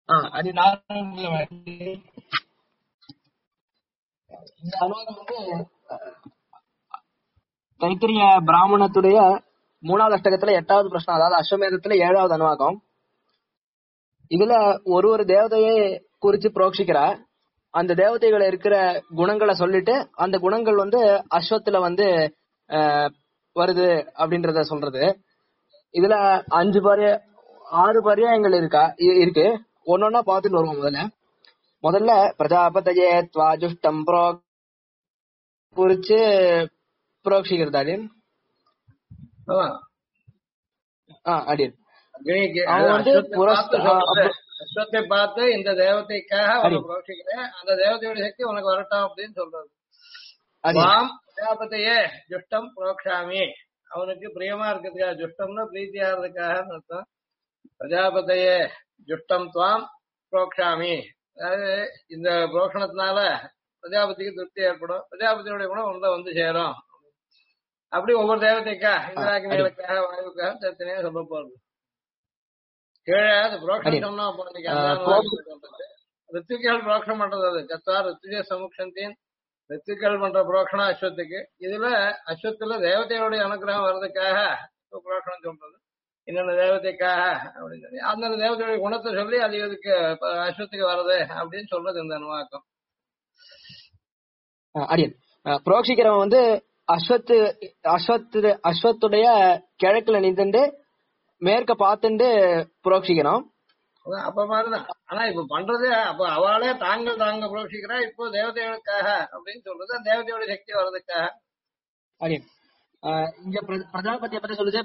அது நானும் இந்த அனுவாகம் வந்து தைத்திரிய பிராமணத்துடைய 3வது அஷ்டகத்துல 8வது பிரஷ்னம், அதாவது அஸ்வமேதத்துல 7வது அனுவாகம். இதுல ஒரு தேவதையை குறிச்சு புரோக்ஷிக்கிற அந்த தேவதைகளை இருக்கிற குணங்களை சொல்லிட்டு அந்த குணங்கள் வந்து அஸ்வத்துல வந்து வருது அப்படின்றத சொல்றது. இதுல 6 பர்யாயங்கள் இருக்கு. ஒன்னொன்னா பாத்துட்டு வருவோம். முதல்ல பிரஜாபதயே த்வாஜுஷ்டம் குறிச்சு புரோக்ஷிக்கிறது அடியன். அடியன் அவன் வந்து அஸ்வத்தை பார்த்து இந்த தேவதைக்காக அவனை புரோக்ஷிக்கிறேன், அந்த தேவதையோட சக்தி உனக்கு வரட்டும் அப்படின்னு சொல்றது. பிரஜாபதியே ஜுஷ்டம் புரோக்ஷாமி, அவனுக்கு பிரியமா இருக்கிறதுக்காக, ஜுஷ்டம்னா பிரீத்தியா இருக்கிறதுக்காக அர்த்தம். பிரஜாபதியே ஜுஷ்டம் துவாம் புரோக்ஷாமி, அதாவது இந்த புரோக்ஷணத்தினால பிரஜாபதிக்கு திருப்தி ஏற்படும், பிரஜாபதியோட குணம் உள்ள வந்து சேரும். அப்படி ஒவ்வொரு தேவதைக்கா இந்திராகினிகளுக்காக வாயுக்காக தனித்தனியா சொல்ல போறது. கீழே அது புரோக்ஷம் சொன்னா ரித்துக்கள் புரோக்ஷம் பண்றது. அது கத்தார் ரித்துஜ சமுக்ஷந்தின் ரித்துக்கள் பண்ற புரோக்ஷணம் அஸ்வத்துக்கு. இதுல அஸ்வத்துல தேவதையோடைய அனுகிரகம் வர்றதுக்காக புரோக்ஷணம் சொல்றது. இன்னொன்னு தேவதைக்காக அப்படின்னு சொல்லி அந்தந்த தேவதையோடைய குணத்தை சொல்லி அது இதுக்கு அஸ்வத்துக்கு வர்றது அப்படின்னு சொல்றது இந்த அனுவாக்கம். அடியன் புரோக்ஷிக்கிறவன் வந்து அஸ்வத்துடைய கிழக்குல நின்று மேற்க பார்த்துட்டு புரோக்ஷிக்கணும். அப்ப மாதிரிதான். ஆனா இப்ப பண்றது அப்ப அவளே தாங்க புரோக்ஷிக்கிறா, இப்போ தேவதைகளுக்காக அப்படின்னு சொல்றது, தேவதையோட சக்தி வர்றதுக்காக. அடியன் இங்க பிரஜாபதியை பத்தி சொல்லுச்சு.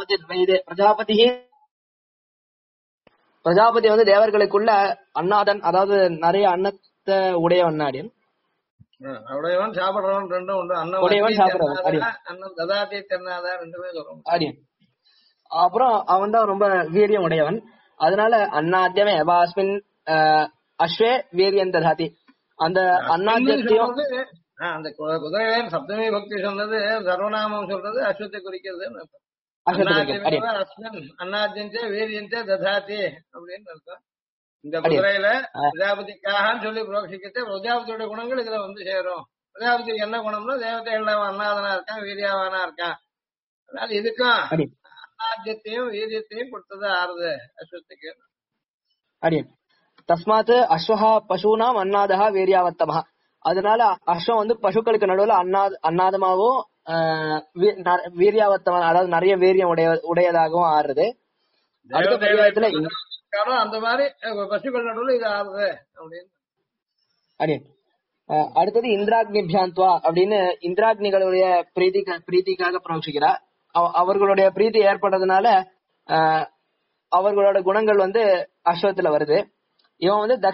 பிரஜாபதி வந்து தேவர்களுக்குள்ள அன்னாதன், அதாவது நிறைய அன்னத்தை உடையவன். அடியன் உடையவன் சாப்பிடுறவன் ரெண்டும் உண்டு. அன்னம் ததாதி தென்னாதா ரெண்டுமே சொல்றோம். அடியன் அப்புறம் அவன் தான் ரொம்ப வீரியம் உடையவன். அதனால அன்னாத்தியமே வாஸ்மின் அஸ்வே வீரியன் ததாதி, அந்த அன்னாத்தியத்தையும் அந்த குதிரைவேன் சப்தமி பக்தி சொன்னது சர்வநாமம் சொல்றது அஸ்வத்தை குறிக்கிறது. அன்னாத்தியந்தே வீரியந்தே ததாதி அப்படின்னு அர்த்தம். இந்த குதிரையில பிரஜாபதிக்காக சொல்லி புரோக்ஷிக்கத்தை பிரஜாபதியோட குணங்கள் இதுல வந்து சேரும். பிரஜாபதிக்கு என்ன குணம்னா தேவதைகள் அன்னாதனா இருக்கான், வீரியாவானா இருக்கான். அதனால இதுக்கும் அன்னாத்தியத்தையும் வீரியத்தையும் கொடுத்தது ஆறுது அஸ்வத்துக்கு. அடியன் தஸ்மாத் அஸ்வஹா பசூனாம் அன்னாதஹா வீரியாவத்தமஹ, அதனால அஸ்வம் வந்து பசுக்களுக்கு நடுவுல அன்னாதமாகவும் வீரியாவத்தம, அதாவது நிறைய வீரியம் உடையதாகவும் ஆறுது. அடுத்த பரியாயத்துல அந்த மாதிரி பசுக்கள் நடுவுல இது ஆறுது அப்படின்னு. அடியன் அடுத்தது இந்திராக்னிபியாந்த்வா அப்படின்னு இந்திராக்னிகளுடைய பிரீத்திக்காக புரோக்ஷிக்கிறா. அவர்களுடைய பிரீத்தி ஏற்படுறதுனால அவர்களோட குணங்கள் வந்து அஸ்வத்துல வருது. இவன் வந்து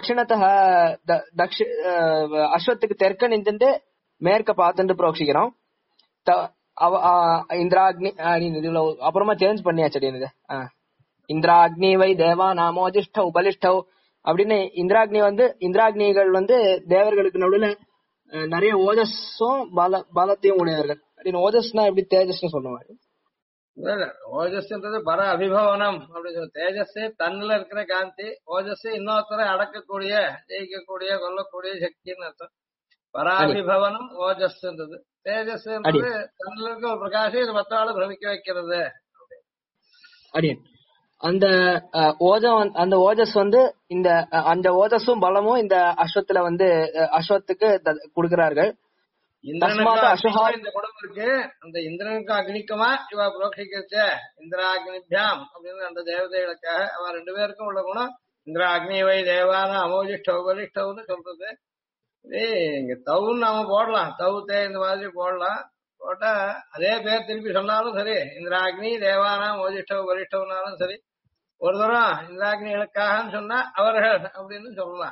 அஸ்வத்துக்கு தெற்க நின்று மேற்க பார்த்துட்டு புரோக்ஷிக்கிறோம். இந்திராக்னி அப்புறமா சேஞ்ச் பண்ணியாச்சு. இது இந்திராக்னி வை தேவா நாமோஜிஷ்ட உபலிஷ்டவ் அப்படின்னு இந்திராக்னிகள் வந்து தேவர்களுக்கு நடுவுல நிறைய ஓஜஸும் பலத்தையும் உடையவர்கள். அப்படின்னு ஓஜஸ்னா எப்படி தேஜஸ்னு சொல்லுவாங்க. ஓஜஸ்ன்றது பர அபிபவனம் அப்படின்னு சொல்லி, தேஜஸ் தன்னுல இருக்கிற காந்தி, ஓஜஸ் இன்னொருத்தரை அடக்கக்கூடிய ஜெயிக்கக்கூடிய கொல்லக்கூடிய சக்தின்னு அர்த்தம். பராபிபவனம் ஓஜஸ்ன்றது. தேஜஸ் தன்னுல இருக்க ஒரு பிரகாசம் இது மத்தால பிரமிக்க வைக்கிறது. அடியன் அந்த ஓஜஸ் வந்து அந்த ஓஜஸும் பலமும் இந்த அஸ்வத்துல வந்து அஸ்வத்துக்கு கொடுக்கிறார்கள். இந்த குடம் இருக்கு. அந்த இந்திரனுக்கும் அக்னிக்குமா இவ புரோக்ஷிக்கச்ச இந்திராக்னிபியாம் அப்படின்னு அந்த தேவதைகளுக்காக அவ ரெண்டு பேருக்கும் உள்ள குணம் இந்திரா அக்னி வை தேவான அமோஜிஷ்டவ் பலிஷ்டவ்னு சொல்றது. இங்க தவுன்னு நாம போடலாம், தவுத்தே இந்த மாதிரி போடலாம். போட்டா அதே பேர் திருப்பி சொன்னாலும் சரி, இந்திராக்னி தேவானா மோஜிஷ்டவ் பலிஷ்டவ்னாலும் சரி, ஒரு தரம் இந்திராக்னிகளுக்காக சொன்னா அவர்கள் அப்படின்னு சொல்லலாம்.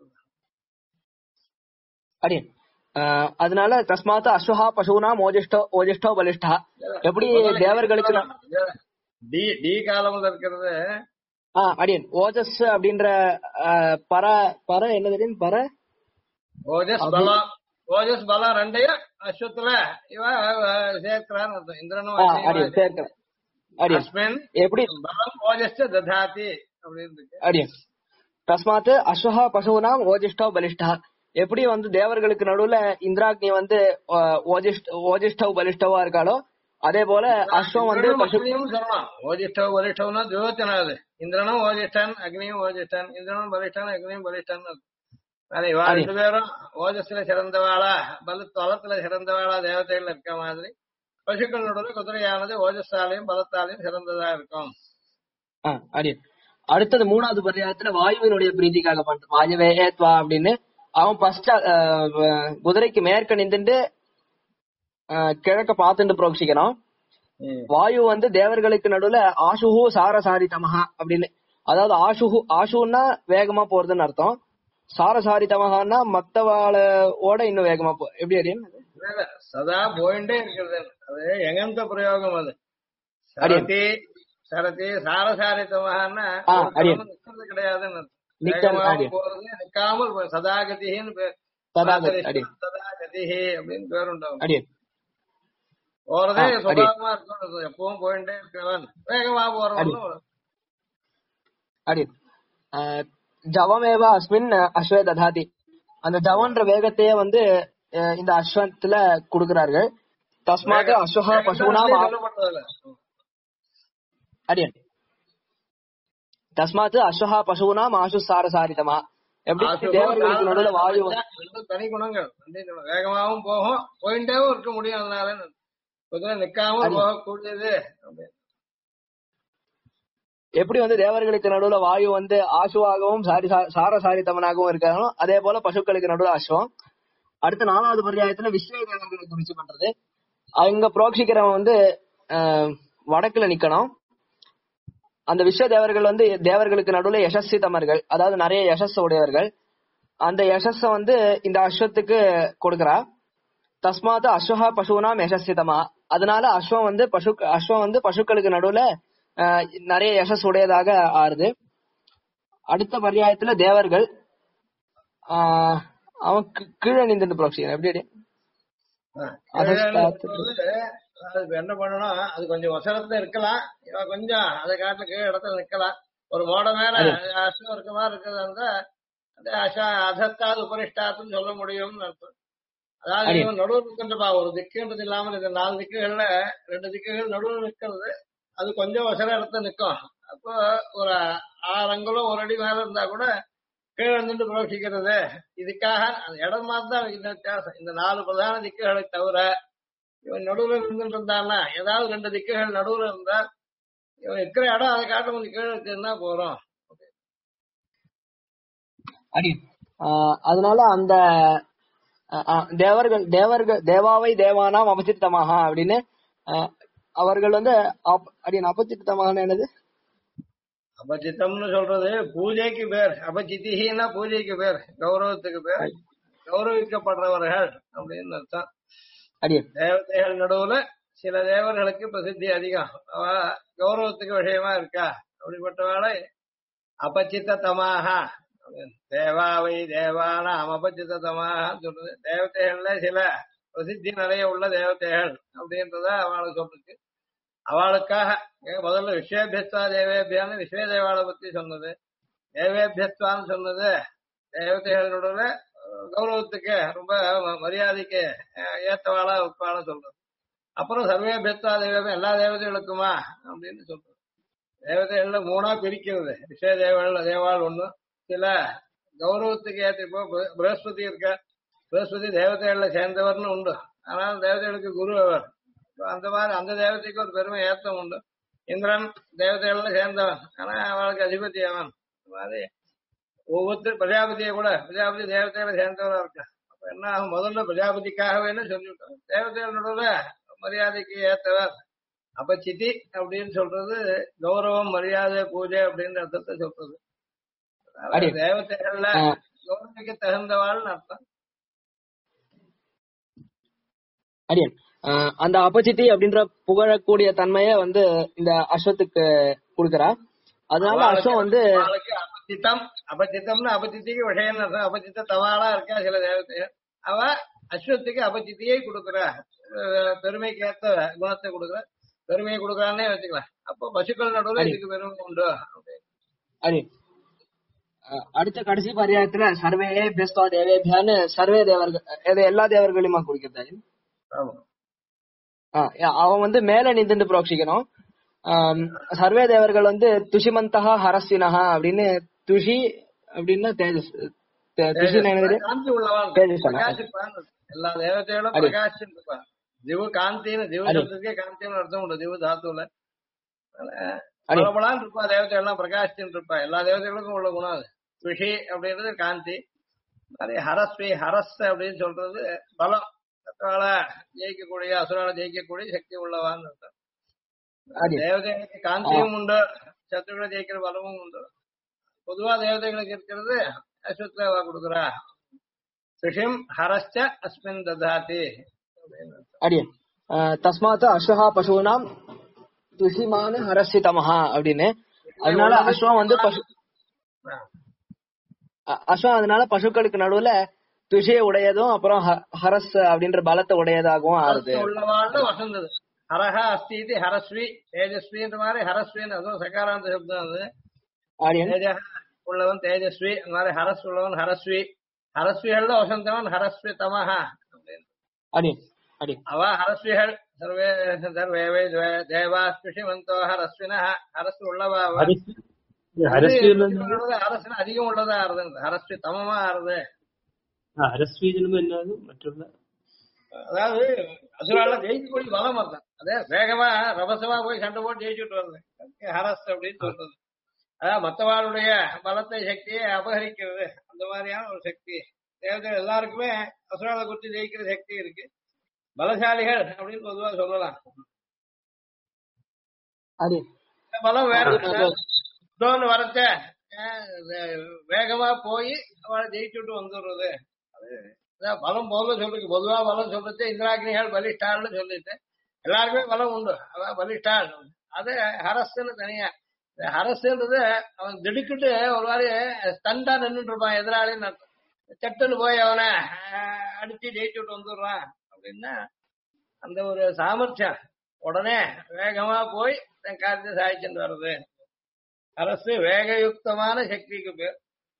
அடியன் அதனால தஸ்மாத் அஸ்வஹா பசுனா ஓஜிஷ்டோ பலிஷ்டா, எப்படி தேவர்களுக்கு டி காலம்ல இருக்கிறது. அடியன் ஓஜஸ் அப்படின்ற பர என்ன தெரியும், பர ஓஜஸ் பலம் ரெண்டையும் அஸ்வத்துல இவ சேர்க்கிறான்னு அர்த்தம். இந்திரனும் எப்படி பலம் ஓஜஸ் ததாதி அப்படின்னு இருக்கு. அடியன் தஸ்மாத் அஸ்வஹா பசுனாம் ஓஜிஷ்டோ பலிஷ்டா. எப்படி வந்து தேவர்களுக்கு நடுவுல இந்திராக்னி வந்து ஓஜிஷ்டவ் பலிஷ்டவா இருக்காளோ அதே போல அஸ்வம் வந்து இந்திரனும் பசு. அக்னியும் சொல்லலாம். ஓஜிஷ்டவ் பலிஷ்டவ்னா துயோச்சனா அது. இந்திரனும் ஓஜிஷ்டன் அக்னியும் ஓஜிஷ்டன், இந்திரனும் பலிஷ்டன் அக்னியும் பலிஷ்டன். இவா அது ரெண்டு பேரும் ஓஜஸ்ல சிறந்தவாளா பலத்துல சிறந்தவாளா தேவதைகள் இருக்க மாதிரி பசுக்கள் நடுவில் குதிரையானது ஓஜஸாலையும் பலத்தாலையும் சிறந்ததா இருக்கும். அடி அடுத்தது மூணாவது பர்யாயத்துல வாயுவினுடைய பிரீதிக்காக பண்ற வாயுவேத்வா அப்படின்னு அவன் ஃபர்ஸ்ட் குதிரைக்கு மேற்க நின்றுட்டு கிழக்க பார்த்துட்டு புரோக்ஷிக்கணும். வாயு வந்து தேவர்களுக்கு நடுவுல ஆசுஹு சாரசாரி தமஹா அப்படின்னு, அதாவது ஆசுன்னா வேகமா போறதுன்னு அர்த்தம். சாரசாரி தமஹான்னா மத்தவாளோட இன்னும் வேகமா எப்படி அப்படின்னு சதா போயிண்டே இருக்கிறது. அது எங்கந்த பிரயோகம் அது. சரதி சரதி சாரசாரித்தமான்னா நிக்கிறது கிடையாதுன்னு போறது நிக்காமல் சதாகதின்னு பேர். சதாகதி அப்படின்னு பேருண்டாகும். போறதே சுபாவமா இருக்கும். எப்பவும் போயிட்டே இருக்கிறவன் வேகமா போறவன். ஜவமேவ அஸ்மின் அஸ்வே ததாதி. அந்த ஜவன்ற வேகத்தையே வந்து இந்த அஸ்வத்துல கொடுக்கிறார்கள். தஸ்மாத் அஸ்வஹா பசுனாம் அடியன் தஸ்மாத் அஸ்வஹா பசுனாம் ஆசு சாரசாரிதமா. எப்படி தேவர்களுக்கு நடுவுல வாயு தனி குணங்கள் வேகமாவும் போகும் போயிட்டேவும் இருக்க முடியும். அதனால குதிரை நிக்காமல் போகக்கூடியது. எப்படி வந்து தேவர்களுக்கு நடுவுல வாயு வந்து ஆசுவாகவும் சாரசாரித்தமனாகவும் இருக்காங்களோ அதே போல பசுக்களுக்கு நடுவுல அஸ்வம். அடுத்த நாலாவது பர்யாயத்துல விஸ்வ தேவர்களை குறிச்சு பண்றது. அங்க புரோக்ஷிக்கிறவன் வந்து வடக்குல நிக்கணும். அந்த விஸ்வ தேவர்கள் வந்து தேவர்களுக்கு நடுவுல யசஸ்வி தமர்கள், அதாவது நிறைய யசஸ் உடையவர்கள். அந்த யசஸ வந்து இந்த அஸ்வத்துக்கு கொடுக்கறா. தஸ்மாத் அஸ்வஹா பசுனாம் யசஸ்விதமா. அதனால அஸ்வம் வந்து பசுக்களுக்கு நடுவுல நிறைய யசஸ் உடையதாக ஆறுது. அடுத்த பர்யாயத்துல தேவர்கள் அவன் கீழே நின்று புரோக்ஷிக்கிறான். எப்படி என்ன பண்ணணும், அது கொஞ்சம் வசனத்துல இருக்கலாம், கொஞ்சம் அதை காட்டுல கீழே இடத்துல நிக்கலாம். ஒரு மோட மேல அஸ்வம் இருக்க மாதிரி இருக்கிறதா இருந்தா அதத்தாது உபரிஷ்டாத்துன்னு சொல்ல முடியும்னு அர்த்தம். அதாவது இவன் நடுவில் இருக்கின்றப்பா ஒரு திக்குன்றது இல்லாமல் இந்த 4 திக்குகள்ல 2 திக்குகள் நடுவில் நிக்கிறது. அது கொஞ்சம் வசர இடத்துல நிக்கும். அப்போ ஒரு 6 அங்குலம் 1 அடி மேல இருந்தா கூட கீழே இருந்துட்டு புரோஷிக்கிறது. இதுக்காக அந்த இடம் மாதிரிதான் வித்தியாசம். இந்த 4 பிரதான திக்குகளை தவிர இவன் நடுவுல இருந்துட்டு இருந்தான்னா ஏதாவது 2 திக்குகள் நடுவுல இருந்தா இவன் இருக்கிற இடம் அதை காட்ட கொஞ்சம் கீழே இருக்குன்னா போறோம். அதனால அந்த தேவாவை தேவானாம் அபசித்தமாக அப்படின்னு அவர்கள் வந்து அபசித்தமாக என்னது அபசித்தம்னு சொல்றது பூஜைக்கு பேர். அபசித்தினா பூஜைக்கு பேர், கௌரவத்துக்கு பேர், கௌரவிக்கப்படுறவர்கள் அப்படின்னு அர்த்தம். தேவதைகள் நடுவுல சில தேவர்களுக்கு பிரசித்தி அதிகம், கௌரவத்துக்கு விஷயமா இருக்கா. அப்படிப்பட்டவாளை அபசித்த தமாக தேவாவை தேவானாம் அபசித்த தமாக சொல்றது. தேவதைகள்ல சில பிரசித்தி நிறைய உள்ள தேவதைகள் அப்படின்றத அவளுக்கு சொல்லிருக்கு. அவளுக்காக முதல்ல விஸ்வேபியஸ்வா தேவேபியான்னு விஸ்வே தேவாளை பத்தி சொன்னது. தேவேபியஸ்வான்னு சொன்னது தேவதைகளோட கௌரவத்துக்கு ரொம்ப மரியாதைக்கு ஏத்தவாளா உட்பாள சொல்றது. அப்புறம் சர்வேபியஸ்வா தேவேபியம் எல்லா தேவதைகளுக்குமா அப்படின்னு சொல்றது. தேவதைகள்ல 3ஆ பிரிக்கிறது. விஸ்வே தேவாள் ஒண்ணு, சில கௌரவத்துக்கு ஏற்ற இப்போ பிரகஸ்பதி இருக்க, பிரகஸ்பதி தேவதைகள்ல சேர்ந்தவர்னு உண்டு. ஆனால் தேவதைகளுக்கு குரு அவர். அந்த மாதிரி அந்த தேவதைக்கு ஒரு பெருமை ஏத்தம் உண்டு. இந்திரன் தேவதைகள்ல சேர்ந்தவன், ஆனா அவளுக்கு அதிபதி அவன். மாதிரி ஒவ்வொருத்தர் பிரஜாபதியை கூட பிரஜாபதி தேவதைகளை சேர்ந்தவரா இருக்க. அப்ப என்ன முதல்ல பிரஜாபதிக்காகவே சொல்லிவிட்டோம். தேவதைகளோட மரியாதைக்கு ஏத்தவர் அபசித்தி அப்படின்னு சொல்றது கௌரவம் மரியாதை பூஜை அப்படின்ற அர்த்தத்தை சொல்றது. தேவதைகள்ல கௌரவிக்க தகுந்தவாள்னு அர்த்தம். அந்த அபசித்தி அப்படின்ற புகழக்கூடிய தன்மைய வந்து இந்த அஸ்வத்துக்கு கொடுக்கறா. அதனால அஸ்வம் வந்து அபசித்தம் அபசித்தம்னு அபசித்திக்கு விஷயம் அர்த்தம். அபசித்த தவாளா இருக்கா சில தேவதைகள், அவ அஸ்வத்துக்கு அபசித்தியை கொடுக்குறா. பெருமைக்கு ஏற்ற குணத்தை கொடுக்குற, பெருமையை கொடுக்குறான்னே வச்சுக்கலாம். அப்போ பசுக்கள் நடுவில் இதுக்கு பெருமை உண்டு. அடுத்த கடைசி பரியாயத்துல சர்வே பெஸ்தோ தேவேபியான்னு சர்வே தேவர்கள் எல்லா தேவர்களையுமா குறிக்கிறது. ஆமா. அவன் வந்து மேல நின்று புரோக்ஷிக்கணும். சர்வே தேவர்கள் வந்து துஷிமந்தகா ஹரஸ்வினஹா அப்படின்னு துஷி அப்படின்னா தேஜஸ் துஷி காந்தி உள்ளவான் பிரகாசிப்பான். எல்லா தேவதைகளும் பிரகாசிச்சு இருப்பான். திவு காந்தின்னு திவு சப்தத்துக்கே காந்தின்னு அர்த்தம் உண்டு. திவு தாத்துல பலபலான் இருப்பா. தேவதை எல்லாம் பிரகாசிச்சுட்டு இருப்பா. எல்லா தேவதைகளுக்கும் உள்ள குணம் அது. துஷி அப்படின்றது காந்தி. அதே ஹரஸ்வி ஹரஸ் அப்படின்னு சொல்றது பலம். சத்ரால ஜெயிக்கக்கூடிய அசுரால ஜெயிக்கக்கூடிய சக்தி உள்ளவான்னு அர்த்தம். தேவதைகளுக்கு காந்தியும் உண்டு, சத்துருகளை ஜெயிக்கிற பலமும் உண்டு. பொதுவா தேவதைகளுக்கு இருக்கிறது அஸ்வத்ரேவா கொடுக்குறா. சுஷிம் ஹரஸ்ட அஸ்மின் ததாதி. தஸ்மாத் அஸ்வஹா பசுனாம் துஷிமான ஹரஸ்திதமஹா அப்படின்னு. அதனால அஸ்வம் வந்து அஸ்வம் அதனால பசுக்களுக்கு நடுவுல துஷியை உடையதும் அப்புறம் ஹரஸ் அப்படின்ற பலத்தை உடையதாகவும் ஆறுது. உள்ளவாழ்ந்து வசந்தது. ஹரஹா அஸ்தி இது ஹரஸ்வி தேஜஸ்வின்ற மாதிரி ஹரஸ்வின்னு அதுவும் சகாராந்த சப்தம். அது தேஜ உள்ளவன் தேஜஸ்வி, அந்த மாதிரி ஹரஸ் உள்ளவன் ஹரஸ்வி. ஹரஸ்விகள் வசந்தவன் ஹரஸ்வி தமஹா அப்படின்னு. அவ ஹரஸ்விகள் சர்வே சர்வே தேவா ஸ்பிஷிமந்தோ ஹரஸ்வினா. ஹரஸ் உள்ளவா அரசு அதிகம் உள்ளதா ஆறுது. ஹரஸ்வி தமமா ஆறுது. அதாவது அசுரால ஜெயிக்கக்கூடிய பலம் அர்த்தம். அதே வேகமா ரபசமா போய் சண்டை போட்டு ஜெயிச்சுட்டு வருது ஹரஸ் அப்படின்னு சொல்றது. அதாவது மற்றவாளுடைய பலத்தை சக்தியை அபகரிக்கிறது. அந்த மாதிரியான ஒரு சக்தி தேவதைகள் எல்லாருக்குமே அசுரால குறித்து ஜெயிக்கிற சக்தி இருக்கு. பலசாலிகள் அப்படின்னு பொதுவா சொல்லலாம். பலம் வேற வரச்ச வேகமா போய் அவளை ஜெயிச்சுட்டு வந்துடுறது. பலம் போல சொல்லிருக்கு. பொதுவா பலம் சொல்றது இந்திராக்னிகள் பலிஷ்டான்னு சொல்லிட்டு எல்லாருக்குமே பலம் உண்டு. அதான் பலிஷ்டான். அது ஹரஸ்ன்னு தனியா. ஹரஸ்ன்றது அவன் திடுக்கிட்டு ஒரு மாதிரி ஸ்டண்டா நின்றுட்டு இருப்பான் எதிராளின்னு அர்த்தம். சட்டுன்னு போய் அவனை அடிச்சு ஜெயிச்சுட்டு வந்துடுறான் அப்படின்னா அந்த ஒரு சாமர்த்தியம். உடனே வேகமா போய் தன் காரியத்தை சாதிச்சுட்டு வர்றது. அரசு வேகயுக்தமான சக்திக்கு பேர்.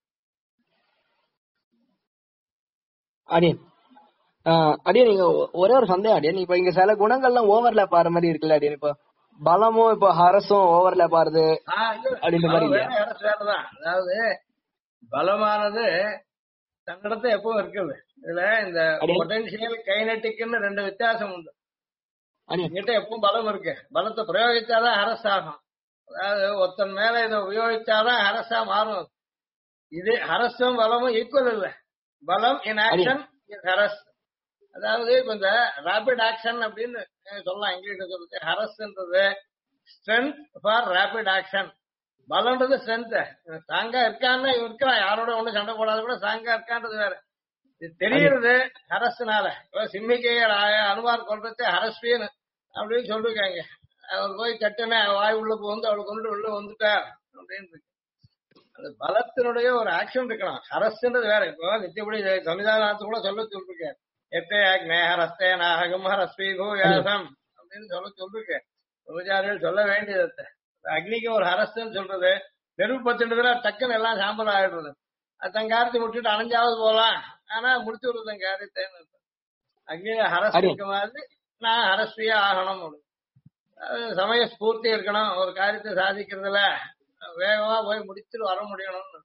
அடியே நீங்க ஒரே ஒரு சந்தேகம் அடியே, இப்ப இங்க சில குணங்கள்லாம் ஓவர்லேப் ஆற மாதிரி இருக்குல்ல அடியே. இப்ப பலமும் இப்ப ஹரசும் ஓவர்லேப் ஆறுது அப்படின்ற மாதிரி. வேறதான். அதாவது பலமானது தன்னிடத்தை எப்பவும் இருக்குது. இதுல இந்த பொட்டன்சியல் கைனட்டிக்னு ரெண்டு வித்தியாசம் உண்டு. என்கிட்ட எப்பவும் பலம் இருக்கு. பலத்தை பிரயோகிச்சாதான் ஹரஸ் ஆகும். அதாவது ஒருத்தன் மேல இதை உபயோகிச்சாதான் ஹரஸா மாறும். இது ஹரஸும் பலமும் ஈக்குவல் இல்ல. பலம் இன் ஆக்ஷன் இஸ் ஹரஸ். அதாவது இப்ப இந்த ரேபிட் ஆக்ஷன் அப்படின்னு சொல்லலாம் இங்கிலீஷ்ல சொல்றது. ஹரஸ்ன்றது ஸ்ட்ரென்த் ஃபார் ரேபிட் ஆக்ஷன். பலம்ன்றது ஸ்ட்ரென்த். ஸ்ட்ராங்கா இருக்கான்னு இருக்கிறான், யாரோட ஒண்ணு சண்டை போடாத கூட ஸ்ட்ராங்கா இருக்கான்றது வேற. இது தெரியுறது ஹரஸ்னால. சிம்மிக்கைய அனுமார் கொள்றது ஹரஸ்வின்னு அப்படின்னு சொல்லிருக்காங்க. அவர் போய் சட்டுன வாய் உள்ள வந்து அவளை கொண்டு உள்ள வந்துட்டார் அப்படின்னு. அந்த பலத்தினுடைய ஒரு ஆக்ஷன் இருக்கணும். ஹரஸ்ன்றது வேற. இப்போ நித்தியப்படி சமிதானத்து கூட சொல்லிருக்கேன். எத்தே ஹரஸ்தே நாகம் ஹரஸ்வி பூயாசம் அப்படின்னு சொல்லிருக்கேன். பூஜாரிகள் சொல்ல வேண்டியது. அக்னிக்கு ஒரு ஹரஸ்ன்னு சொல்றது நெருப்பு பத்துன்றதுல டக்குன்னு எல்லாம் சாம்பல் ஆயிடுறது. அது தன் காரியத்தை முடிச்சுட்டு அணைஞ்சாவது போலாம், ஆனா முடிச்சு விடுறது தன் காரியத்தை. அக்னியில ஹரஸ் இருக்க மாதிரி நான் ஹரஸ்வியா ஆகணும். சமய ஸ்பூர்த்தி இருக்கணும். ஒரு காரியத்தை சாதிக்கிறதுல வேகமா போய் முடிச்சுட்டு வர முடியணும்னு.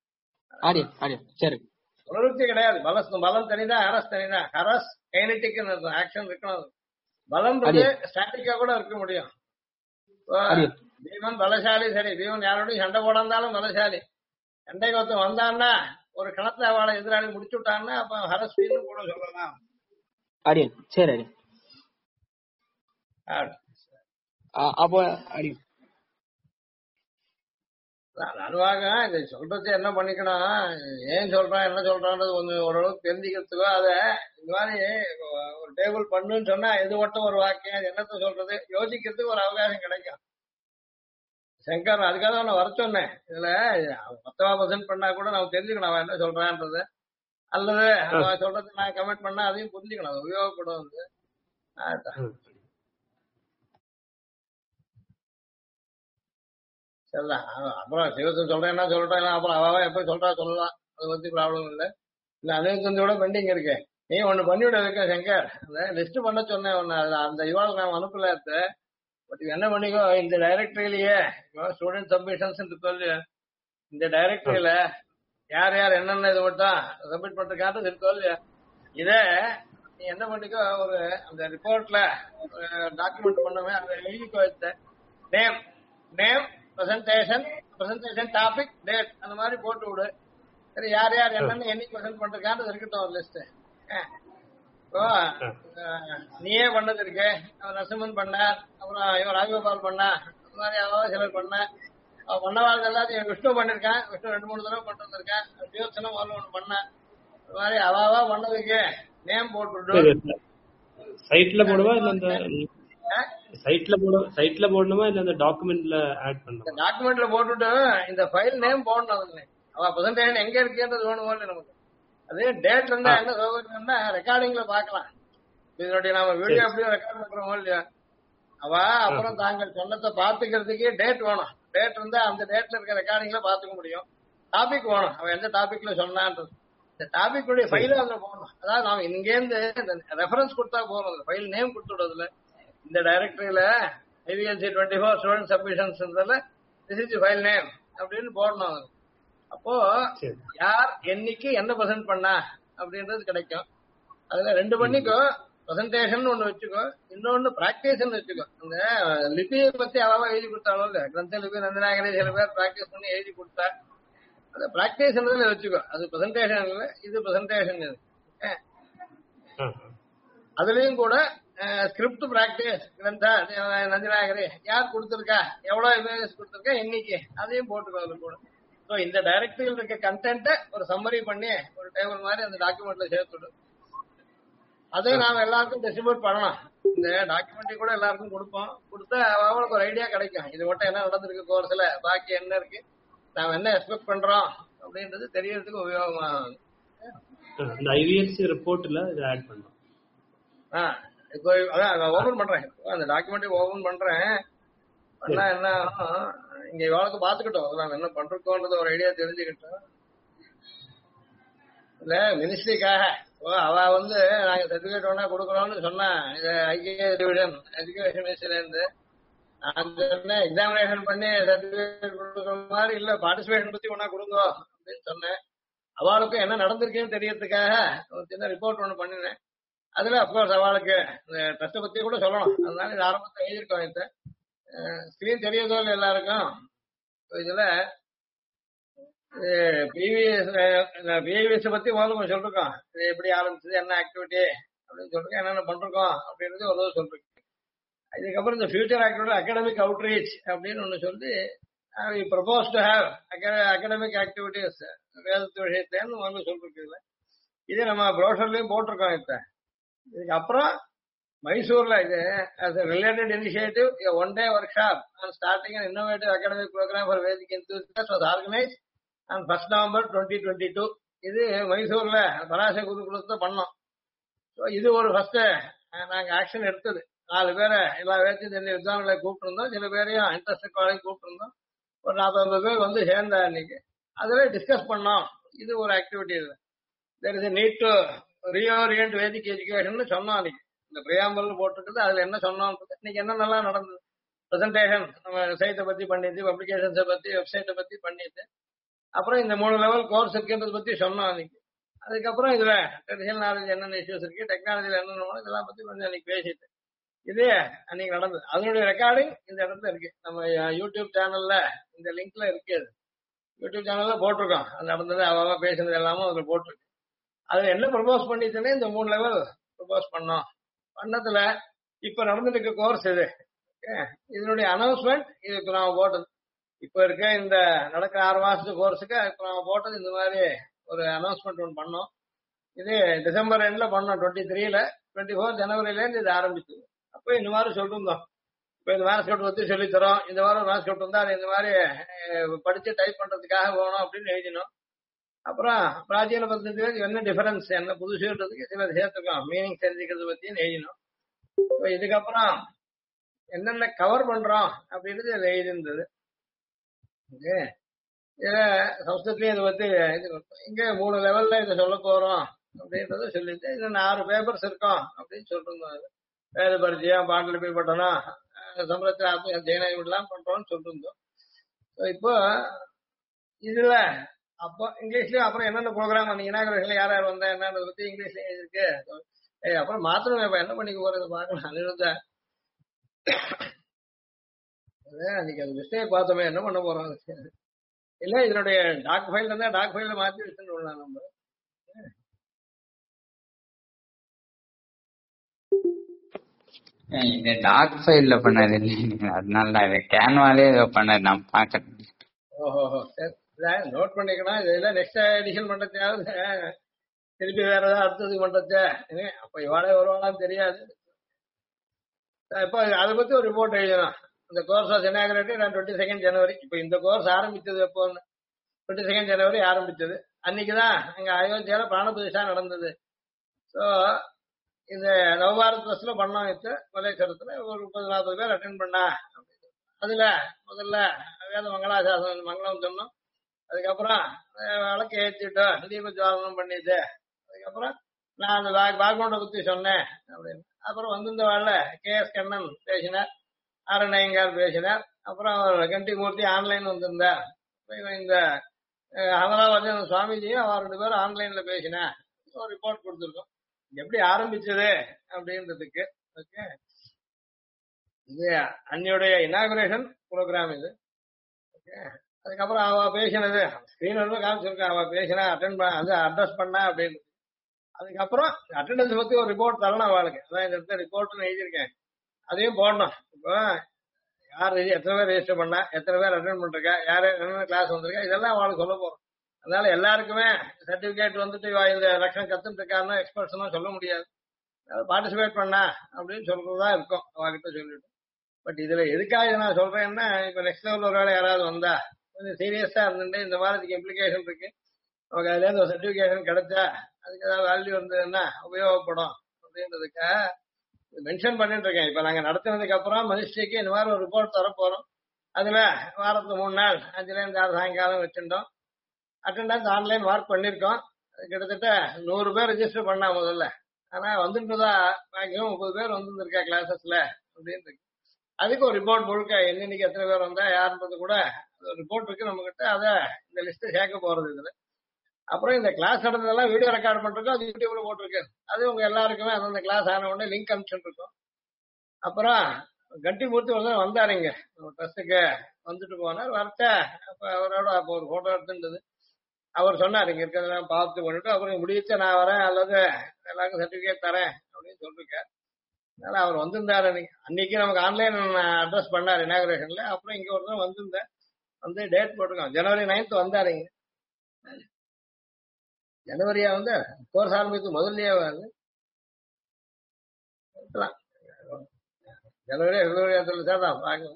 பிரவருத்தி கிடையாது. பலம் தனிதான், ஹரஸ் தனிதான். ஹரஸ் கைனட்டிக் ஆக்ஷன் இருக்கணும். பலம்ன்றது ஸ்டாட்டிக்கா கூட இருக்க முடியும். பீமன் பலசாலி, சரி பீமன் யாரோடையும் சண்டை போடாந்தாலும் பலசாலி. சண்டைக்கு ஒருத்தன் வந்தான்னா ஒரு கணத்துல அவளை எதிராளி முடிச்சு விட்டான்னா அப்ப ஹரஸ்வின்னு கூட சொல்லலாம். சரி அப்போ அனுவாக இதை சொல்றது என்ன பண்ணிக்கணும், ஏன் சொல்றான் என்ன சொல்றான்றது கொஞ்சம் ஓரளவுக்கு தெரிஞ்சுக்கிறதுக்கோ அத இந்த மாதிரி ஒரு டேபிள் பண்ணுன்னு சொன்னா எது மட்டும் ஒரு வாக்கியம் அது என்னத்த சொல்றது யோசிக்கிறதுக்கு ஒரு அவகாசம் கிடைக்கும். சங்கர் அதுக்காக நான் வர சொன்னேன். இதுல 10% பண்ணா கூட நம்ம தெரிஞ்சுக்கணும் அவன் என்ன சொல்றான்றது. அல்லது அவன் சொல்றது நான் கமெண்ட் பண்ணா அதையும் புரிஞ்சுக்கணும். அது உபயோகப்படும். வந்து சரிதான். அப்புறம் சிவத்தை சொல்றேன்னா சொல்றேன், அப்புறம் அவ எப்ப சொல்றா சொல்லலாம், அதை பத்தி ப்ராப்ளம் இல்லை. இல்ல 65 பெண்டிங் இருக்கு. நீ ஒண்ணு பண்ணிவிட இருக்க சங்கர், அந்த லிஸ்ட் பண்ண சொன்னேன் ஒண்ணு, அந்த இவாளுக்கு நான் அனுப்பல. பட் என்ன பண்ணிக்கோ, இந்த டைரக்டரியிலேயே ஸ்டூடெண்ட் சப்மிஷன்ஸ் சொல்லு, இந்த டைரக்டரியில யார் யார் என்னென்ன இது மட்டும் சப்மிட் பண்றதுக்காக இருக்கோ இல்லையா, இத நீ என்ன பண்ணிக்கோ, ஒரு அந்த ரிப்போர்ட்ல டாக்குமெண்ட் பண்ணவே அந்த எழுதிக்கோ. Name name presentation presentation topic date அந்த மாதிரி போட்டு விடு. சரி, யார் யார் என்னன்னு என்னைக்கு பிரசன்ட் பண்றதுக்கான இருக்கட்டும் ஒரு லிஸ்ட். இப்போ நீயே பண்ணது இருக்கு, நரசிம்மன் பண்ண, அப்புறம் இவன் ராஜகோபால் பண்ண, அந்த மாதிரி அவாவா சிலர் பண்ண, பண்ணவாள் எல்லாத்தையும் விஷ்ணு பண்ணிருக்கேன், விஷ்ணு 2-3 தடவை பண்ணிட்டு வந்திருக்கேன், ஜோத்சனம் ஒன்று பண்ண, இந்த மாதிரி அவாவா பண்ணதுக்கு நேம் போட்டு சைட்ல போடுவா இல்ல அந்த சைட்ல போடணுமா இல்ல அந்த டாக்குமெண்ட்ல ஆட் பண்ணணுமா? டாக்குமெண்ட்ல போட்டுட்டு இந்த ஃபைல் நேம் போடணும். அவ பிரசன்டேஷன் எங்க இருக்குன்றது வேணுமோ இல்லை நமக்கு. அது டேட் இருந்தா என்ன சௌகரியம்னா ரெக்கார்டிங்ல பாக்கலாம். இதனுடைய நம்ம வீடியோ அப்படியே ரெக்கார்ட் பண்றோமோ இல்லையா, அவ அப்புறம் தாங்கள் சொன்னதை பாத்துக்கிறதுக்கு டேட் வேணும். டேட் இருந்தா அந்த டேட்ல இருக்க ரெக்கார்டிங்ல பாத்துக்க முடியும். டாபிக் வேணும், அவன் எந்த டாபிக்ல சொன்னான்றது. இந்த டாபிக் உடைய ஃபைல அதுல போகணும். அதாவது நாம இங்கேருந்து ரெஃபரன்ஸ் கொடுத்தா போறோம், ஃபைல் நேம் கொடுத்து விடுறதுல. இந்த டைரக்டரியில IVLC 24 student submissions this is file name அப்படின்னு போடணும். அப்போ யார் என்னைக்கு என்ன பிரசன்ட் பண்ணா அப்படின்றது கிடைக்கும். அதுல 2 பண்ணிக்கோ, பிரசன்டேஷன் ஒண்ணு வச்சுக்கோ, இன்னொன்னு பிராக்டிஸ் வச்சுக்கோ. அந்த லிபியை பத்தி அவாவா எழுதி கொடுத்தாலும் இல்ல, கிரந்த லிபி நந்தநாயகரே சில பேர் பிராக்டிஸ் பண்ணி எழுதி கொடுத்தா அது பிராக்டிஸ் வச்சுக்கோ. அது பிரசன்டேஷன் இல்ல, இது பிரசன்டேஷன். அதுலயும் கூட ஸ்கிரிப்ட் பிராக்டிஸ் கிரந்தா நந்தநாயகரே யார் கொடுத்திருக்கா, எவ்வளவு இமேஜஸ் கொடுத்திருக்கா, என்னைக்கு, அதையும் போட்டுக்கோ. அது கூட இந்த டைரக்டரியில் இருக்க கண்டென்ட்டை ஒரு சம்மரி பண்ணி ஒரு டேபிள் மாதிரி அந்த டாக்குமெண்ட்ல சேர்த்துடும். அதே நாம எல்லாருக்கும் டிஸ்ட்ரிபியூட் பண்ணலாம். இந்த டாக்குமெண்ட் கூட எல்லாருக்கும் கொடுப்போம். கொடுத்தா அவங்களுக்கு ஒரு ஐடியா கிடைக்கும், இது மட்டும் என்ன நடந்திருக்கு கோர்ஸ்ல, பாக்கி என்ன இருக்கு, நாம என்ன எக்ஸ்பெக்ட் பண்றோம் அப்படின்றது தெரியறதுக்கு உபயோகமாகும். இந்த IVLC ரிப்போர்ட்ல இதை ஆட் பண்ணலாம். இப்போ அதான் ஓபன் பண்றேன், அந்த டாக்குமெண்ட் ஓபன் பண்றேன். பண்ணா என்ன இங்க இவ்வளவு பாத்துக்கிட்டோம், நாம என்ன பண்றோம்ன்றது ஒரு ஐடியா தெரிஞ்சுக்கிட்டோம். இல்ல மினிஸ்ட்ரிக்காக அவ நாங்க சர்டிபிகேட் ஒன்னா கொடுக்கறோம்னு சொன்னா, இது ஐக்கிய டிவிஷன் எஜுகேஷன் மினிஸ்டர்ல இருந்து நாங்க எக்ஸாமினேஷன் பண்ணி சர்டிபிகேட் கொடுக்குற மாதிரி இல்ல, பார்ட்டிசிபேஷன் பத்தி ஒன்னா கொடுங்க அப்படின்னு சொன்னேன். அவளுக்கும் என்ன நடந்திருக்குன்னு தெரியறதுக்காக ஒரு சின்ன ரிப்போர்ட் ஒண்ணு பண்ணினேன். அதுல அப்கோர்ஸ் அவளுக்கு இந்த ட்ரஸ்ட பத்தி கூட சொல்லணும். அதனால இது ஆரம்பத்தை எழுதியிருக்கோம். இந்த ஸ்கிரீன் தெரியறதோ இல்லை எல்லாருக்கும். இதுல பிவிஎஸ் பத்தி முதல்ல சொல்லிருக்கோம், இது எப்படி ஆரம்பிச்சது, என்ன ஆக்டிவிட்டி அப்படின்னு சொல்லிருக்கோம், என்னென்ன பண்றோம் அப்படின்றது ஒரு சொல்லிருக்கோம். இதுக்கப்புறம் இந்த ஃபியூச்சர் ஆக்டிவிட்டி அகாடமிக் அவுட்ரீச் அப்படின்னு ஒண்ணு சொல்லி propose to have academic activities வேதத்து விஷயத்தேன்னு முதல்ல சொல்லிருக்கு. இது நம்ம ப்ரோஷர்லயும் போட்டிருக்கோம். இதுக்கப்புறம் மைசூர்ல இது related initiative one day workshop on starting and innovative academic program for Vedic enthusiast was organise on 1 November 2022. இது மைசூர்ல பராசர குருகுலத்தை பண்ணோம். இது ஒரு ஃபர்ஸ்ட் நாங்க ஆக்ஷன் எடுத்தது. 4 பேரை எல்லா வேதியும் தெரிஞ்ச வித்வான்களை கூப்பிட்டுருந்தோம், சில பேரையும் இன்ட்ரெஸ்ட் காலேஜ் கூப்பிட்டுருந்தோம். ஒரு 40-50 பேர் சேர்ந்தா இன்னைக்கு அதுல டிஸ்கஸ் பண்ணோம். இது ஒரு activity. There is need to reorient Vedic education சொன்னோம். அன்னைக்கு இந்த பிரியாம்பல் போட்டுருக்குது, அதுல என்ன சொன்னோம், இன்னைக்கு என்ன நல்லா நடந்தது, பிரசன்டேஷன் நம்ம சைட்டை பத்தி பண்ணிட்டு, பப்ளிகேஷன்ஸை பத்தி, வெப்சைட்டை பத்தி பண்ணிட்டு, அப்புறம் இந்த 3 லெவல் கோர்ஸ் இருக்குன்றத பத்தி சொன்னோம் அன்னைக்கு. அதுக்கப்புறம் இதுல ட்ரெடிஷனல் நாலேஜ் என்னென்ன இஷ்யூஸ் இருக்கு, டெக்னாலஜில என்னென்ன இதெல்லாம் பத்தி கொஞ்சம் அன்னைக்கு பேசிட்டு இது அன்னைக்கு நடந்தது. அதனுடைய ரெக்கார்டிங் இந்த இடத்துல இருக்கு, நம்ம யூடியூப் சேனல்ல இந்த லிங்க்ல இருக்கு. அது யூடியூப் சேனல்ல போட்டிருக்கோம், அது நடந்தது அவ பேசினது எல்லாமே அதுல போட்டிருக்கு. அதுல என்ன ப்ரொபோஸ் பண்ணிட்டுன்னு இந்த 3 லெவல் ப்ரொபோஸ் பண்ணோம். பண்ணதுல இப்ப நடந்துட்டு இருக்க கோர்ஸ் இது, இதனுடைய அனௌன்ஸ்மெண்ட் இது இப்ப நாம போட்டது. இப்ப இருக்க இந்த நடக்கிற 6 மாசத்து கோர்ஸுக்கு இப்ப நாம போட்டது இந்த மாதிரி ஒரு அனௌன்ஸ்மெண்ட் ஒன்று பண்ணோம். இது டிசம்பர் எண்ட்ல பண்ணோம், 23ல 24 ஜனவரில இருந்து இது ஆரம்பிச்சது. அப்ப இந்த மாதிரி சொல்லிருந்தோம், இப்ப இந்த மேனஸ்கிரிப்ட் பத்தி சொல்லித்தரோம், இந்த வாரம் மேனஸ்கிரிப்ட் வந்தா அது இந்த மாதிரி படிச்சு டைப் பண்றதுக்காக போகணும் அப்படின்னு எழுதினோம். அப்புறம் பிராச்சீன பద్ధதியில என்ன டிஃபரன்ஸ், என்ன புதுசுன்றதுக்கு சில சேர்த்துக்கோம், மீனிங் தெரிஞ்சுக்கிறது பத்தியும் எழுதினோம். இதுக்கப்புறம் என்னென்ன கவர் பண்றோம் அப்படின்றது எழுதியிருந்தது. இது இதுல சம்ஸ்கிருத்லயும் இதை பத்தி இங்க 3 லெவல்ல இதை சொல்ல போறோம் அப்படின்றத சொல்லிட்டு இது 6 பேப்பர்ஸ் இருக்கும் அப்படின்னு சொல்லிருந்தோம். வேத பரிச்சயம், பாண்டலிபி பட்டணம், சம்பிரதாய அத்தியனம் இப்படிலாம் பண்றோம்னு சொல்லிருந்தோம். இப்போ இதுல அப்போ இங்கிலீஷ்லயும் அப்புறம் என்னென்ன ப்ரோக்ராம் அந்த இனாகரேஷன்ல யார் யார் வந்தா என்னன்றத பத்தி இங்கிலீஷ்லயும் இருக்கு. அப்புறம் மாத்திரம் இப்ப என்ன பண்ணிக்க போறது பாக்கலாம். அனிருத்தா அன்னைக்கு அது மிஸ்டேக் பார்த்தோமே என்ன பண்ண போறோம். இல்ல இதனுடைய டாக் ஃபைல் இருந்தா டாக் ஃபைல மாத்தி வச்சுட்டு விடலாம் நம்ம. இது டாக் ஃபைல்ல பண்ணது இல்லைங்க, அதனால தான் இது கேன்வாலே பண்ணது நான் பாக்கிறேன். ஓஹோ சரி, நோட் பண்ணிக்கலாம். இதெல்லாம் நெக்ஸ்ட் எடிஷன் பண்றதுக்காவது திருப்பி வேற ஏதாவது அடுத்தது பண்றது. அப்ப இவாளே வருவானான்னு தெரியாது. இப்போ அதை பத்தி ஒரு ரிப்போர்ட் எழுதணும். இந்த course was inaugurated on 22nd January. இப்போ இந்த கோர்ஸ் ஆரம்பிச்சது எப்போ? 22nd January ஆரம்பிச்சது. அன்னைக்குதான் அங்க அயோத்தியால பிராண பிரதிஷ்டா நடந்தது. ஸோ இந்த நவபாரத் பஸ்ல பண்ணோம். இப்போ மலேஸ்வரத்துல ஒரு 30-40 பேர் அட்டென்ட் பண்ணா. அதுல முதல்ல வேத மங்களாசாசனம் மங்களம் சொன்னோம். அதுக்கப்புறம் விளக்கு ஏற்றிட்டோம், தீப ஜுவாலனம் பண்ணிட்டு, அதுக்கப்புறம் நான் அந்த பேக்ரவுண்டை பத்தி சொன்னேன் அப்படின்னு. அப்புறம் வந்திருந்த வாழ KS கண்ணன் பேசினார், ஆரண்யங்கார் பேசினார், அப்புறம் கண்டிமூர்த்தி ஆன்லைன் வந்திருந்தார். இந்த அமராவதி சுவாமிஜியும் அவர் 2 பேரும் ஆன்லைன்ல பேசினேன். ஒரு ரிப்போர்ட் கொடுத்துருக்கோம் எப்படி ஆரம்பிச்சது அப்படின்றதுக்கு. ஓகே, இது அன்னியுடைய இனாகுரேஷன் ப்ரோக்ராம் இது. ஓகே, அதுக்கப்புறம் அவ பேசினது ஸ்கிரீன் வந்து காமிச்சிருக்கேன். அவ பேசினா அட்டென்ட் அது அட்ரஸ் பண்ணா அப்படின்னு. அதுக்கப்புறம் அட்டெண்டன்ஸ் பத்தி ஒரு ரிப்போர்ட் தரணும் அவளுக்கு. அதான் இந்த இடத்துல ரிப்போர்ட்னு எழுதியிருக்கேன், அதையும் போடணும். இப்போ யார் எத்தனை பேர் ரெஜிஸ்டர் பண்ணா, எத்தனை பேர் அட்டென்ட் பண்ணிருக்கா, யார் என்னென்ன கிளாஸ் வந்திருக்கா, இதெல்லாம் அவளுக்கு சொல்ல போறோம். அதனால எல்லாருக்குமே சர்டிபிகேட் வந்துட்டு இந்த லட்சம் கத்துட்டு இருக்காருன்னு எக்ஸ்பர்ட்ஸ் சொல்ல முடியாது. பார்ட்டிசிபேட் பண்ணா அப்படின்னு சொல்றதா இருக்கும் அவகிட்ட சொல்லிட்டு. பட் இதுல எதுக்காக இதை நான் சொல்றேன்னா, இப்ப நெக்ஸ்ட் லெவல் ஒரு வேலை யாராவது வந்தா கொஞ்சம் சீரியஸா இருந்துட்டு இந்த மாதிரி இம்ப்ளிகேஷன் இருக்கு, நமக்கு அதுல இருந்து ஒரு சர்டிபிகேஷன் கிடைச்சா அதுக்கு ஏதாவது வேல்யூ இருந்ததுன்னா உபயோகப்படும் அப்படின்றதுக்காக மென்ஷன் பண்ணிட்டு இருக்கேன். இப்ப நாங்க நடத்தினதுக்கு அப்புறம் மினிஸ்ட்ரிக்கு இந்த மாதிரி ஒரு ரிப்போர்ட் தர போறோம். அதுல வாரத்துக்கு 3 நாள் 5லேருந்து 6 சாயங்காலம் வச்சுட்டோம். அட்டெண்டன்ஸ் ஆன்லைன் மார்க் பண்ணிருக்கோம். கிட்டத்தட்ட 100 பேர் ரெஜிஸ்டர் பண்ணா முதல்ல. ஆனா வந்துட்டுதா மேக்ஸிமம் 30 பேர் வந்துருக்கா கிளாஸஸ்ல அப்படின்னு இருக்கு. அதுக்கு ஒரு ரிப்போர்ட் முழுக்க என்னன்னைக்கு எத்தனை பேர் வந்தா யாருன்றது கூட ரிப்போர்ட் இருக்கு நம்ம கிட்ட. அதை இந்த லிஸ்ட் சேர்க்க போறது இதுல. அப்புறம் இந்த கிளாஸ் நடந்ததெல்லாம் வீடியோ ரெக்கார்ட் பண்றோம், அது யூடியூப்ல போட்டிருக்கு. அது உங்க எல்லாருக்குமே அந்த கிளாஸ் ஆன உடனே லிங்க் அனுப்பிச்சுட்டு இருக்கோம். அப்புறம் கண்டிமூர்த்தி வந்து வந்தாருங்க ட்ரஸ்ட்டுக்கு, வந்துட்டு போனார். வரட்ட அப்ப அவரோட அப்போ ஒரு போட்டோ எடுத்துட்டது. அவர் சொன்னார் இங்க இருக்கிறதெல்லாம் பார்த்து பண்ணிட்டு அப்புறம் முடிச்ச நான் வரேன் அல்லது எல்லாருக்கும் சர்டிபிகேட் தரேன் அப்படின்னு சொல்லிருக்காரு. அதனால அவர் வந்திருந்தாரு அன்னைக்கு நமக்கு ஆன்லைன் அட்ரஸ் பண்ணார் இனாகுரேஷன்ல. அப்புறம் இங்க ஒருத்தர் வந்திருந்தேன், வந்து டேட் போட்டிருக்கோம் January 9th வந்தாருங்க. ஜனவரியா வந்து கோர்ஸ் ஆரம்பித்து முதல்லயே வருது. ஜனவரி பிப்ரவரி சார் தான் பார்க்கலாம்.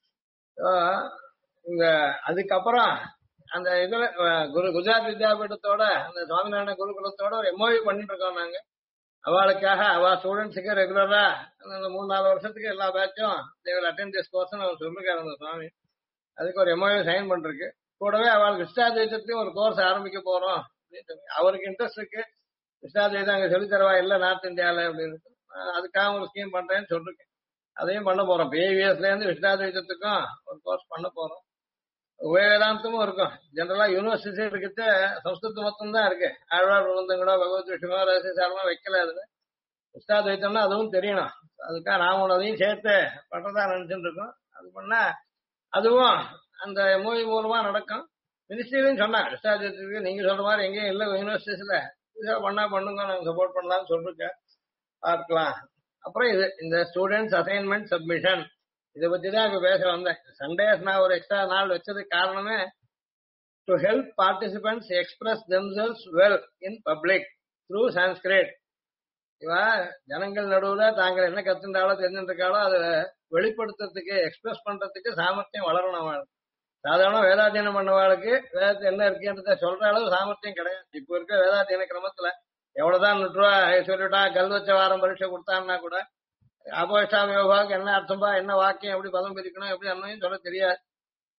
இந்த அதுக்கப்புறம் அந்த இதுல குஜராத் வித்யாபீடத்தோட அந்த சுவாமிநாராயண குருகுலத்தோட ஒரு MOU பண்ணிட்டு இருக்கோம் நாங்க. அவளுக்காக அவ ஸ்டூடெண்ட்ஸுக்கு ரெகுலரா அந்த 3-4 வருஷத்துக்கு எல்லா பேட்சும் அட்டெண்ட் திஸ் கோர்ஸ் அவர் சொல்லிருக்காரு அந்த சுவாமி. அதுக்கு ஒரு MOU சைன் பண்றதுக்கு கூடவே அவளுக்கு கிருஷ்ணாத்வைதத்தையும் ஒரு கோர்ஸ் ஆரம்பிக்க போறோம் அப்படின்னு சொல்லி அவருக்கு இன்ட்ரெஸ்ட் இருக்கு. கிருஷ்ணாத்வைதம் அங்க சொல்லி தரவா இல்ல நார்த் இந்தியால அப்படின்னு அதுக்காக ஒரு ஸ்கீம் பண்றேன்னு சொல்லிருக்கேன். அதையும் பண்ண போறோம். PVSல இருந்து கிருஷ்ணாத்வைதத்துக்கும் ஒரு கோர்ஸ் பண்ண போறோம். வேதாந்தமும் இருக்கும். ஜெனரலா யூனிவர்சிட்டி இருக்கிறது சம்ஸ்கிருதம் மொத்தம் தான் இருக்கு. ஆழ்வார் பிரபந்தங்களோ பகவத் விஷயமோ ரகசியசாரமோ வைக்கல. அதுல கிருஷ்ணாத்வைத்தம்னா அதுவும் தெரியணும். அதுக்காக நாம அதையும் சேர்த்து பண்றதா நினைச்சுட்டு இருக்கோம். அது பண்ணா அதுவும் அந்த MOU மூலமா நடக்கும். மினிஸ்ட்ரியிலும் சொன்னா கிருஷ்ணாத்வைத்துக்கு நீங்க சொல்ற மாதிரி எங்கேயும் இல்லை யூனிவர்சிட்டிஸ்ல பண்ணா பண்ணுங்க, நாங்க சப்போர்ட் பண்ணலாம்னு சொல்லிருக்கேன். பார்க்கலாம். அப்புறம் இது இந்த ஸ்டூடெண்ட்ஸ் அசைன்மெண்ட் சப்மிஷன் இதை பத்தி தான் இப்ப பேச வந்தேன். சண்டேஸ் நான் ஒரு எக்ஸ்ட்ரா நாள் வச்சதுக்கு காரணமே to help participants express themselves well in public through Sanskrit. இவா ஜனங்கள் நடுவுல தாங்கள் என்ன கத்துட்டாலோ தெரிஞ்சுருக்காளோ அதை வெளிப்படுத்துறதுக்கு எக்ஸ்பிரஸ் பண்றதுக்கு சாமர்த்தியம் வளரணும். அவள் சாதாரண வேதாத்தியனம் பண்ணவாளுக்கு வேதத்தை என்ன இருக்குன்றத சொல்ற அளவு சாமர்த்தியம் கிடையாது. இப்ப இருக்க வேதாத்தியன கிரமத்துல எவ்வளவுதான் நுட்ருவா சொல்லிட்டா கல் வச்ச வாரம் பரீட்சை கொடுத்தான்னா கூட அபோஷ்டா வியோகாவுக்கு என்ன அர்த்தம்பா என்ன வாக்கியம் எப்படி பதம் பிரிக்கணும் எப்படி அண்ணையும் சொல்ல தெரியாது.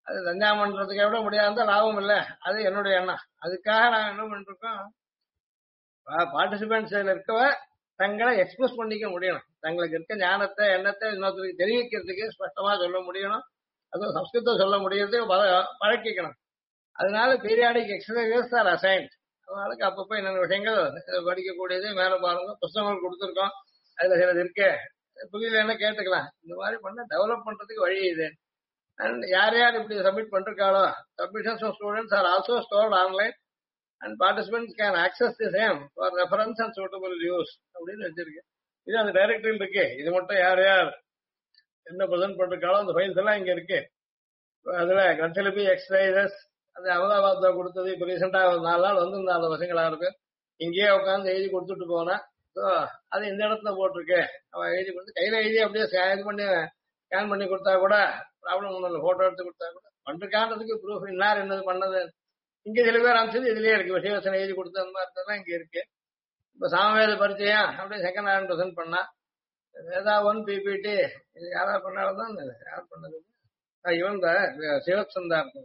அது தஞ்சா பண்றதுக்கு எவ்வளவு முடியாத லாபம் இல்லை. அது என்னுடைய எண்ணம். அதுக்காக நாங்க என்ன பண்ணிருக்கோம், பார்ட்டிசிபென்ட்ஸ் இருக்கவ தங்களை எக்ஸ்பிரஸ் பண்ணிக்க முடியணும். தங்களுக்கு இருக்க ஞானத்தை எண்ணத்தை இன்னொருத்தருக்கு தெரிவிக்கிறதுக்கு ஸ்பஷ்டமா சொல்ல முடியணும். அதுவும் சம்ஸ்கிருதம் சொல்ல முடியறது பழக்கிக்கணும். அதனால பீரியாடிக் எக்ஸசைசஸ் ஆர் அசைன்ட். அதனால அப்பப்போ என்னென்ன விஷயங்கள் படிக்கக்கூடியது மேல பாருங்க, புத்தகங்கள் கொடுத்துருக்கோம். அதுல சிலது இருக்கு, புரியலன்னா கேட்டுக்கலாம். இந்த மாதிரி பண்ண டெவலப் பண்றதுக்கு வழி இது. அண்ட் யார் யார் இப்படி சப்மிட் பண்ணிருக்காளோ, submissions of students are also stored online and participants can access the same for reference and suitable use அப்படின்னு வச்சிருக்கு. இது அந்த டைரக்டரியில் இருக்கு. இது மட்டும் யார் யார் என்ன ப்ரெசென்ட் பண்ணிருக்காளோ அந்த ஃபைல்ஸ் எல்லாம் இங்க இருக்கு. அதுல கன்சலிபி எக்ஸசைசஸ் அது அகமதாபாத்ல கொடுத்தது. இப்ப ரீசெண்டா ஒரு 4 நாள் வந்திருந்தா அந்த பசங்களா இருக்கு, இங்கேயே உட்காந்து எழுதி கொடுத்துட்டு போனேன். ஸோ அது இந்த இடத்துல போட்டிருக்கு. அவன் எழுதி கொடுத்து கையில எழுதி அப்படியே இது பண்ணி ஸ்கேன் பண்ணி கொடுத்தா கூட ப்ராப்ளம் ஒன்றும் இல்லை. போட்டோ எடுத்து கொடுத்தா கூட பண்றதுக்கு ப்ரூஃப் இன்னார் என்னது பண்ணது இங்க சில பேர் அமைச்சது இதுலயே இருக்கு. விஷயவசனை எழுதி கொடுத்த அந்த மாதிரி இருந்ததுலாம் இங்க இருக்கு. இப்ப சாமவேத பரிச்சயம் அப்படியே செகண்ட் ஹேண்ட் ப்ரெசென்ட் பண்ணா வேதா 1 பிபிடி இது யாரா பண்ணாலும் யார் பண்ணது இவன் சிவத் சந்தா இருக்கும்.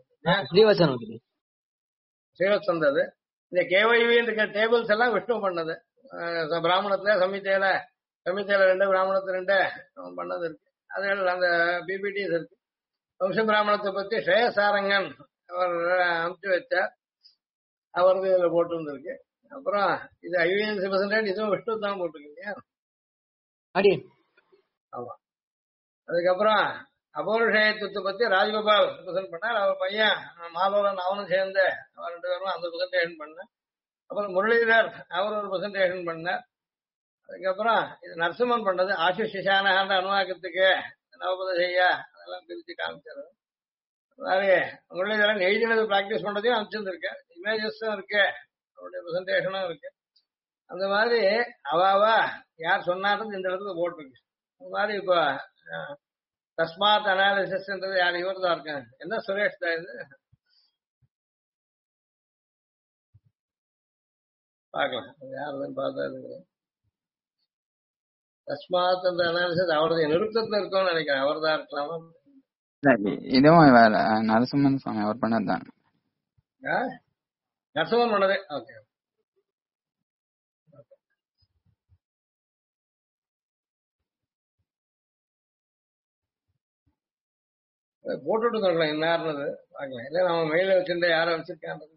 சிவத் சந்தது இந்த கேஒய்வி இருக்க டேபிள்ஸ் எல்லாம் விஷ்ணு பண்ணது. பிராமணத்துல சமித்தையில 2 பிராமணத்துல 2 பண்ணது இருக்கு. அது அந்த பிபிடிஸ் இருக்கு. வம்ச பிராமணத்தை பத்தி ஸ்ரேயசாரங்கன் அவர் அனுப்பிச்சு வச்சார். அவருக்கு இதுல போட்டு இருந்திருக்கு. அப்புறம் இது ஐவிஎன்சி பர்சன்டேஜ் இதுவும் விஷ்ணு தான் போட்டிருக்கீங்க. ஆமா. அதுக்கப்புறம் அபௌருஷயத்துவத்தை பத்தி ராஜகோபால் பிரசன்ட் பண்ணார். அவர் பையன் மாலோரன் அவனும் சேர்ந்து அவர் 2 பேரும் அந்த பிரசன்டேஷன் பண்ண. அப்புறம் முரளிதர் அவர் ஒரு பிரசன்டேஷன் பண்ணார். அதுக்கப்புறம் இது நரசிம்மன் பண்ணது ஆசிஷான அனுவாக்கத்துக்கு நவபத செய்ய அதெல்லாம் பிரிச்சு காமிச்சாரு. அதாவது முரளிதரன் எழுதினது பிராக்டிஸ் பண்றதையும் அனுப்பிச்சிருந்திருக்கு. இமேஜஸும் இருக்கு, அவருடைய பிரசன்டேஷனும் இருக்கு. அந்த மாதிரி அவாவா யார் சொன்னாலும் இந்த இடத்துல போட்டிருக்கு. அந்த மாதிரி இப்போ தஸ்மாத் அனாலிசிஸ்ன்றது யார் இவர் தான் இருக்காங்க. என்ன சுரேஷ் தான் இது பார்க்கலாம். யாருன்னு பார்த்தா தஸ்மாத் அந்த அனாலிசிஸ் அவருடைய நிறுத்தத்துல இருக்கும்னு நினைக்கிறேன். அவர் தான் இருக்கலாமா? இதுவும் வேற நரசிம்மன் சுவாமி அவர் பண்ணதுதான். நரசிம்மன் பண்ணதே. ஓகே. போட்டுட்டு இருக்கலாம் என்னாருனது பார்க்கலாம். இல்ல நம்ம மெயில வச்சிருந்தா யார வச்சிருக்கான்றது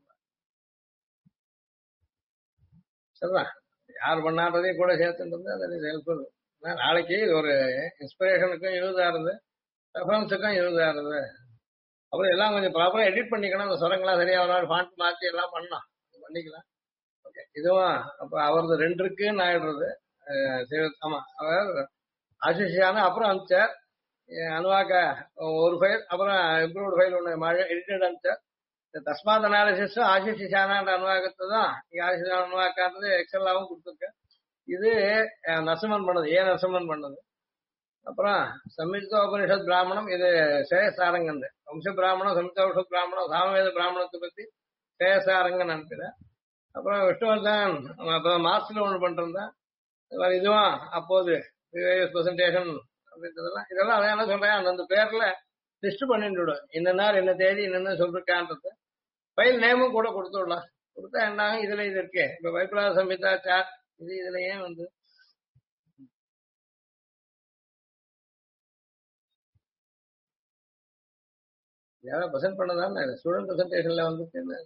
சரிதான். யார் பண்ணான்றதையும் கூட சேர்த்துன்றது அது ஹெல்ப்ஃபுல். நாளைக்கு ஒரு இன்ஸ்பிரேஷனுக்கும் யூஸ் ஆகுது, ரெஃபரன்ஸுக்கும் யூஸ் ஆகுது. அப்புறம் எல்லாம் கொஞ்சம் ப்ராப்பரா எடிட் பண்ணிக்கணும். அந்த சொரங்களாம் சரியா ஒரு நாள் ஃபாண்ட் மாற்றி எல்லாம் பண்ணலாம், பண்ணிக்கலாம். ஓகே. இதுவும் அப்ப அவரது 2 இருக்குன்னு ஆயிடுறது. ஆமா, அவர் ஆசிஷியான அப்புறம் அனுப்பிச்சார் அனுவாக்க ஒரு ஃபைல், அப்புறம் இம்ப்ரூவ்டு ஃபைல் ஒன்று எடிட்டட் அனுப்பிச்சார். தஸ்மாத் அனாலிசிஸும் ஆசிஷிஷானான்ற அனுவாக்கத்தை தான் இங்கே ஆசிஷான அனுவாக்கான்றது எக்ஸல்லாவும் கொடுத்துருக்கேன். இது நரசிம்மன் பண்ணது, நரசிம்மன் பண்ணது. அப்புறம் சம்யுக்த உபனிஷத் பிராமணம் இது சேயசாரங்கன். வம்ச பிராமணம், சம்யுக்த உபனிஷத் பிராமணம், சாமவேத பிராமணத்தை பத்தி சேயசாரங்கன் அனுப்பினேன். அப்புறம் விஷ்ணுவர்தன் அப்புறம் மார்ச்ல ஒன்று பண்ணிருந்தேன். இதுவும் அப்போது பிரசன்டேஷன் அப்படின்றதெல்லாம் இதெல்லாம் அதான் என்ன சொல்றேன், அந்தந்த பேர்ல லிஸ்ட் பண்ணிட்டு விடும். என்ன என்ன தேதி என்னென்ன சொல்லிருக்கான்றது ஃபைல் நேமும் கூட கொடுத்து விடலாம். கொடுத்தா என்ன இதுல இது இருக்கு. இப்ப வைப்ராத சம்ஹிதா சார்ட் இது இதுல ஏன் வந்து யாராவது ப்ரெசென்ட் பண்ணதான் ஸ்டூடெண்ட் ப்ரெசன்டேஷன்ல வந்து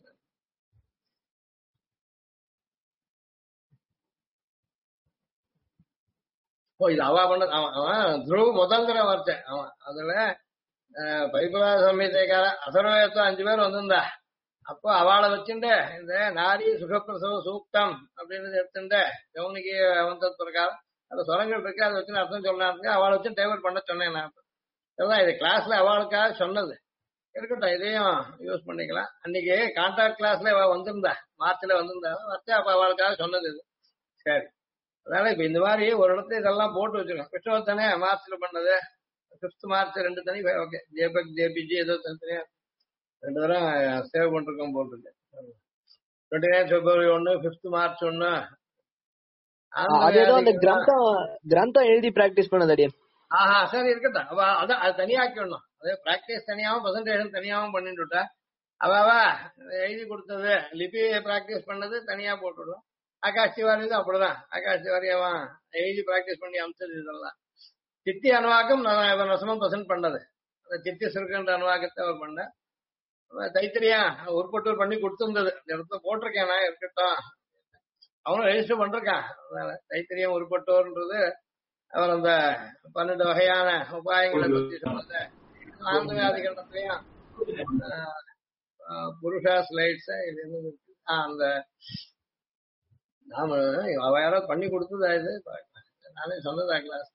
இது அவா பண்ண அவன் துருவ முதல்கிற வார்த்தை அவன் அதுல பைபிளாத சமயத்தைக்கார அசர்வேதம் 5 பேர் வந்திருந்தா. அப்போ அவளை வச்சுட்டு இந்த நாரி சுகப்பிரசவ சூக்தம் அப்படின்னு எடுத்துட்டு கவுனிக்கு வந்த பிரகாரம் அந்த சொரங்கள் இருக்கு, அதை வச்சு அர்த்தம் சொன்னாங்க. அவளை வச்சு டைவர்ட் பண்ண சொன்னேன் நான். அதான் இது கிளாஸ்ல அவளுக்காக சொன்னது. இருக்கட்டும், இதையும் யூஸ் பண்ணிக்கலாம். அன்னைக்கு கான்டாக்ட் கிளாஸ்ல வந்திருந்தா, மார்ச்ல வந்திருந்தா வச்சு அப்ப அவளுக்காக சொன்னது இது. சரி, அதனால இப்ப இந்த மாதிரி ஒரு இடத்துல இதெல்லாம் போட்டு வச்சிருக்கோம். விஷ்ணுவர்தனே மார்ச்ல பண்ணது 5th மார்ச் 2 தனி. ஓகே, ஜேபக் ஜேபிஜி ஏதோ தனித்தனியா 2 தரம் சேவ் பண்ணிருக்கோம் போட்டுருக்கு. 29 பிப்ரவரி 1, 5th மார்ச் 1. கிரந்தம் எழுதி பிராக்டிஸ் பண்ணது. ஆஹா சரி இருக்கட்டும். அவ அதான் அது தனியாக்கிடணும். அதே பிராக்டிஸ் தனியாவும் பிரசன்டேஷன் தனியாவும் பண்ணிட்டு விட்டா அவ எழுதி கொடுத்தது லிபி பிராக்டிஸ் பண்ணது தனியா போட்டுவிடும். ஆகாஷ் திவாரியும் அப்படிதான். ஆகாஷ் திவாரி அவன் எழுதி பிராக்டிஸ் பண்ணி அமிச்சது இதெல்லாம். சித்தி அனுவாக்கம் நான் ரசமும் பிரசன்ட் பண்ணது. அந்த சித்தி சுருக்கன்ற அனுவாக்கத்தை அவர் பண்ண. தைத்திரியா உருப்பட்டூர் பண்ணி கொடுத்துருந்தது. அந்த இடத்துல போட்டிருக்கேன் நான் இருக்கட்டும். அவனும் ரெஜிஸ்டர் பண்றான். தைத்திரியம் உருப்பட்டோர்ன்றது அவர் அந்த 12 வகையான உபாயங்களை பத்தி சொன்னது. ஆனந்த வியாதிகரணத்திலையும் புருஷா ஸ்லைட்ஸ் இது என்னது அந்த நாம அவ யாராவது பண்ணி கொடுத்ததா இது நானே சொன்னதா கிளாஸ்.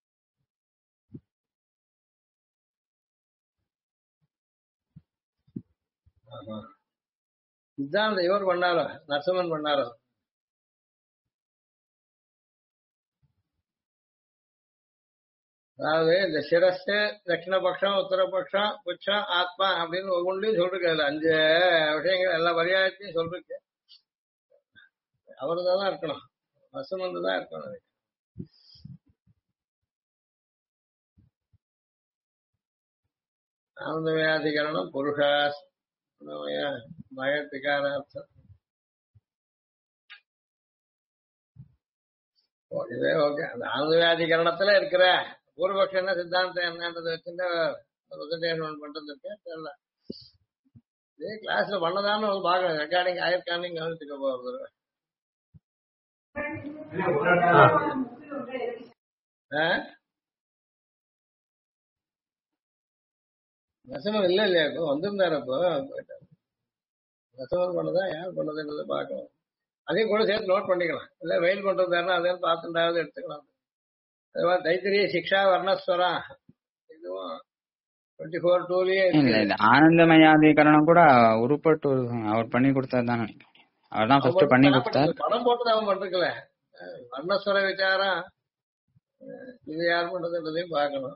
இதுதான் அந்த இவர் பண்ணாரோ நரசிம்மன் பண்ணாரோ. அதாவது இந்த சிரஸ்து தட்சிணபக்ஷம் உத்தரபக்ஷம் புச்சம் ஆத்மா அப்படின்னு ஒவ்வொன்றையும் சொல்லிருக்கு. அதுல 5 விஷயங்கள் எல்லா பரியாயத்தையும் சொல்லிருக்கு. அவருதான் இருக்கணும், நரசிம்மன் தான் இருக்கணும். ஆனந்த வியாதிகரணம் புருஷா பயத்திகாரார்த்தம் இதே ஓகே. அந்த ஆனந்த வியாதிகரணத்துல இருக்கிற பூர்வபக்ஷம் என்ன சித்தாந்தம் என்னன்றதை வச்சுட்டு பண்றது இருக்கு தெரியல. இதே கிளாஸ்ல பண்ணதான்னு ஒரு பாக்கணும். ரெக்கார்டிங் ஆயிருக்கான்னு கவனிச்சுக்க போறது. நரசிம்மன் இல்ல இல்லையா இப்போ வந்திருந்தாரு. அப்போ நரசிம்மன் பண்ணதா யார் பண்ணதுன்றதை பார்க்கணும். அதையும் கூட சேர்த்து நோட் பண்ணிக்கலாம். இல்ல வெயில் பண்றதாருன்னா அதையும் பார்த்துட்டாவது எடுத்துக்கலாம். அது மாதிரி தைத்திரிய சிக்ஷா வர்ணஸ்வரம் இதுவும் 24 இல்ல இது ஆனந்தமயாதிகரணம் கூட உருப்பட்டு அவர் பண்ணி கொடுத்தாரு தானே. அவர் தான் ஃபர்ஸ்ட் பண்ணி கொடுத்தார். படம் போட்டு அவன் பண்றதுல வர்ணஸ்வர விசாரம் இது யார் பண்றதுன்றதையும் பார்க்கணும்.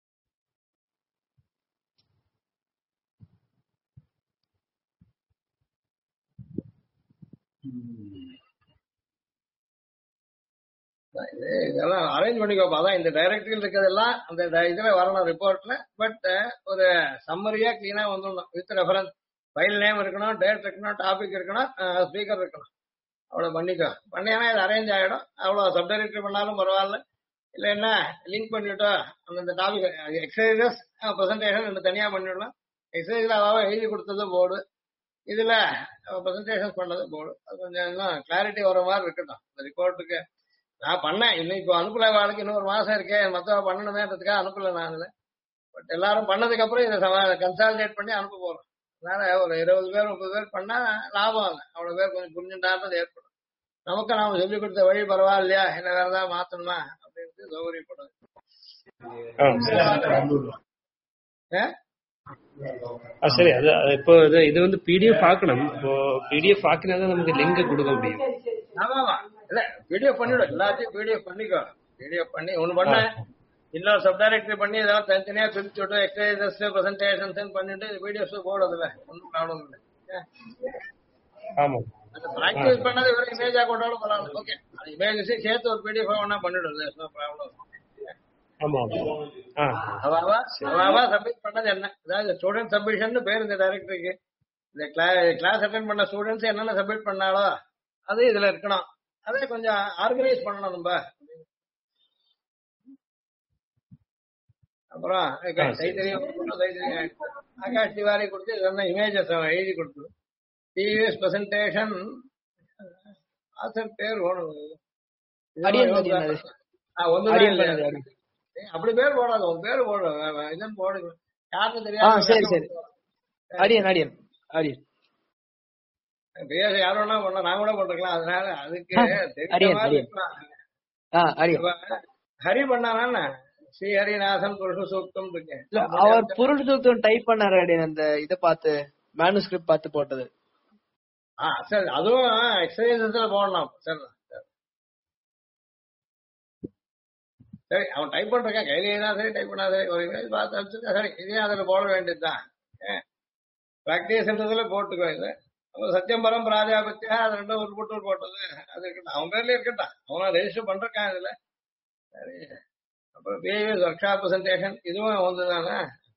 இதெல்லாம் அரேஞ்ச் பண்ணிக்கோப்பா. அதான் இந்த டைரக்டரியில் இருக்கிறதெல்லாம் அந்த இதுல வரணும் ரிப்போர்ட்ல. பட் ஒரு சம்மரியா கிளீனா வந்துடணும். வித் ரெஃபரன்ஸ் ஃபைல் நேம் இருக்கணும், டேட் இருக்கணும், டாபிக் இருக்கணும், ஸ்பீக்கர் இருக்கணும். அவ்வளவு பண்ணிக்கோ. பண்ணியானா இது அரேஞ்ச் ஆயிடும். அவ்வளவு சப்டைரக்டரி பண்ணாலும் பரவாயில்ல. இல்ல என்ன லிங்க் பண்ணிவிட்டோம் அந்த டாபிக் எக்ஸசைசஸ் ப்ரெசன்டேஷன் ரெண்டு தனியா பண்ணிவிடலாம். எக்ஸசைஸ்ல அவாவ எழுதி கொடுத்தது போர்டு, இதுல ப்ரெசன்டேஷன் பண்ணது போர்டு. அது கொஞ்சம் கிளாரிட்டி வர மாதிரி இருக்கட்டும் இந்த ரிப்போர்ட்டுக்கு. நான் பண்ணேன் இன்னும் இப்போ அனுப்பல. வாழ்க்கை இன்னொரு மாசம் இருக்கேன் மத்தவ பண்ணணுமேன்றதுக்காக அனுப்பல நான் இதுல. பட் எல்லாரும் பண்ணதுக்கு அப்புறம் இதை கன்சாலிடேட் பண்ணி அனுப்ப போறோம். அதனால ஒரு 20 பேர் 30 பேர் பண்ணா லாபம் இல்லை. அவ்வளவு பேர் கொஞ்சம் புரிஞ்சுட்டான்றது ஏற்படும். நமக்கு நாம சொல்லிக் கொடுத்த வழி பரவாயில்லையா, என்ன வேற ஏதாவது மாத்தணுமா அப்படின்ட்டு சௌகரியப்படும். சரி. அது இப்போ இது வந்து பிடிஎஃப் ஆக்கணும். இப்போ பிடிஎஃப் ஆக்கினாதான் நமக்கு லிங்க் கொடுக்க முடியும். ஆமா இல்ல பிடிஎஃப் பண்ணிவிடும். எல்லாத்தையும் பிடிஎஃப் பண்ணிக்கோ. பிடிஎஃப் பண்ணி ஒண்ணு பண்ண இன்னொரு சப்டைரக்டரி பண்ணி இதெல்லாம் தனித்தனியா பிரிச்சு விட்டு எக்ஸசைசஸ் பிரசன்டேஷன்ஸ் பண்ணிட்டு பிடிஎஃப் போடுறதுல ஒன்றும் ப்ராப்ளம் இல்லை. ஆமா பிராக்டிஸ் பண்ணது வெறும் இமேஜா கொண்டாலும் பரவாயில்ல. ஓகே அது இமேஜ் சேர்த்து ஒரு பிடிஎஃப் ஒன்னா பண்ணிடுது. ப்ராப்ளம். அவ சப்மிட் பண்ணது என்ன, அதாவது ஸ்டூடெண்ட் சப்மிஷன் பேர் இந்த டைரக்டருக்கு. இந்த கிளாஸ் அட்டென்ட் பண்ண ஸ்டூடெண்ட்ஸ் என்னென்ன சப்மிட் பண்ணாலோ அது இதுல இருக்கணும். அதே கொஞ்சம் ஆர்கனைஸ் பண்ணணும் நம்ம. அப்புறம் ஆகாஷ் திவாரி கொடுத்து இதெல்லாம் இமேஜஸ் எழுதி கொடுத்து டிவிஎஸ் பிரசன்டேஷன் ஆசர் பேர் ஓடும். அப்படி பேர் போடாது. உன் பேர் போடும். இதன் போடுங்க யாருன்னு தெரியாது. பேச யாரும் பண்ண நான் கூட போட்டுக்கலாம். அதனால அதுக்கு ஹரி பண்ணானா ஸ்ரீஹரிநாதன் புருஷ சூக்தம் இருக்கேன். அவர் புருஷ சூக்தம் டைப் பண்ணாரு அந்த இதை பார்த்து மேனுஸ்கிரிப்ட் பார்த்து போட்டது. சரி அதுவும் எக்ஸசைஸ்ல போடணும். சரி சரி அவன் டைப் பண்றான் கையில ஏதா சரி டைப் பண்ணா சரி ஒரு இமேஜ் பார்த்து வச்சுருக்கா சரி இதையும் அதுல போட வேண்டியதுதான். பிராக்டிஸ்ன்றதுல போட்டுக்கோ. இது சத்தியம் பரம் பிராஜாபத்தியா அது ரெண்டும் ஒரு போட்டது அது இருக்கட்டும். அவன் பேர்லயே இருக்கட்டும். அவனா ரெஜிஸ்டர் பண்றான் இதுல. சரி அப்புறம் பிஹேவியர் ஒர்க்ஷாப் பிரசன்டேஷன் இதுவும் வந்துதானே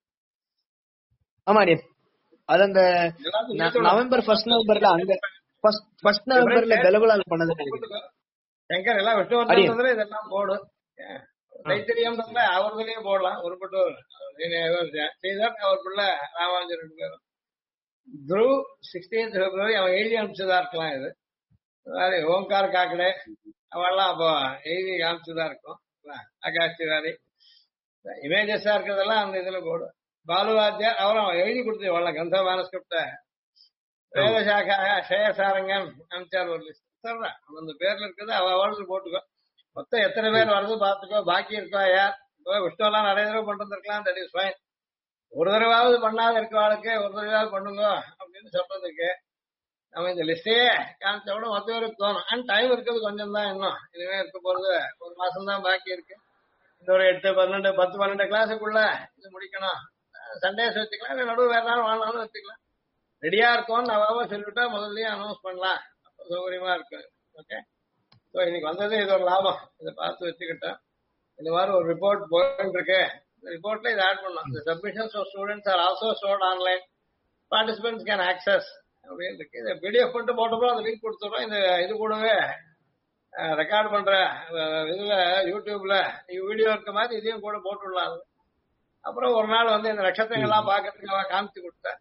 ஆமா டீம் அது அந்த எல்லாத்தையும் நவம்பர் ஃபர்ஸ்ட் நவம்பர்ல அங்க ஃபர்ஸ்ட் நவம்பர்ல பெலகுலால் பண்ணது நினைக்கிறேன். சங்கர் எல்லாம் விஷ்ணுவர்தன்ல இதெல்லாம் போடும். தைத்திரியம்ன்றதுல அவர்துலயே போடலாம். ஒருபட்டு ஸ்ரீதர் அவர் பிள்ளை ராமானுஜர் 2 பேரும். துருவ் 16th February அவன் எழுதி அனுப்பிச்சதா இருக்கலாம். இது மாதிரி ஓம்கார் காக்கடே அவெல்லாம் அப்போ எழுதி காமிச்சதா இருக்கும். ஆகாஷ் திவாரி இமேஜஸா இருக்கிறதெல்லாம் அந்த இதுல போடும். பாலுவாத்தியார் அவரும் எழுதி கொடுத்து வரலாம் கந்த மானஸ்கிரிப்ட. வேதசாக்கா ஷேயசாரங்கன் அனுப்பிச்சார் ஒரு லிஸ்ட் சொல்றேன். அந்த பேர்ல இருக்குது அவளுக்கு போட்டுக்கோ. மொத்தம் எத்தனை பேர் வருது பாத்துக்கோ. பாக்கி இருக்கா யார் இப்போ விஷ்ணுவெல்லாம் நிறைய தடவை பண்ணிட்டு இருக்கலாம். That is fine. ஒரு தடவாவது பண்ணாத இருக்கவாளுக்கு ஒரு தடவையாவது பண்ணுங்க அப்படின்னு சொல்றதுக்கு நம்ம இந்த லிஸ்டையே காமிச்ச கூட மொத்த பேருக்கு தோணும். அண்ட் டைம் இருக்கிறது கொஞ்சம் தான். இன்னும் இனிமே இருக்க போறது ஒரு மாசம் தான் பாக்கி இருக்கு. இன்னொரு 8, 12, 10, 12 கிளாஸுக்குள்ள இது முடிக்கணும். சண்டேஸ் வச்சுக்கலாம், இல்லை நடுவு வேற நாள் வாழனாலும் வச்சுக்கலாம். ரெடியா இருக்கோம்னு அவாவா சொல்லிவிட்டா முதல்லயே அனௌன்ஸ் பண்ணலாம். அப்போ சௌகரியமா இருக்கு. ஓகே, ஸோ இன்னைக்கு வந்தது இது ஒரு லாபம். இதை பார்த்து வச்சுக்கிட்டேன். இந்த மாதிரி ஒரு ரிப்போர்ட் போயிட்டு இருக்கு. இந்த ரிப்போர்ட்ல இதை ஆட் பண்ணலாம். The submissions of students are also stored online. Participants can access அப்படின்னு இருக்கு. இதை பிடிஎஃப் பண்ணிட்டு போட்டப்போ அந்த லிங்க் கொடுத்துறோம். இந்த இது கூடவே ரெக்கார்ட் பண்ற இதுல யூடியூப்ல வீடியோ இருக்க மாதிரி இதையும் கூட போட்டுடலாம். அப்புறம் ஒரு நாள் வந்து இந்த நட்சத்திரங்கள்லாம் பாக்கிறதுக்கு அவன் காமிச்சு கொடுத்தேன்.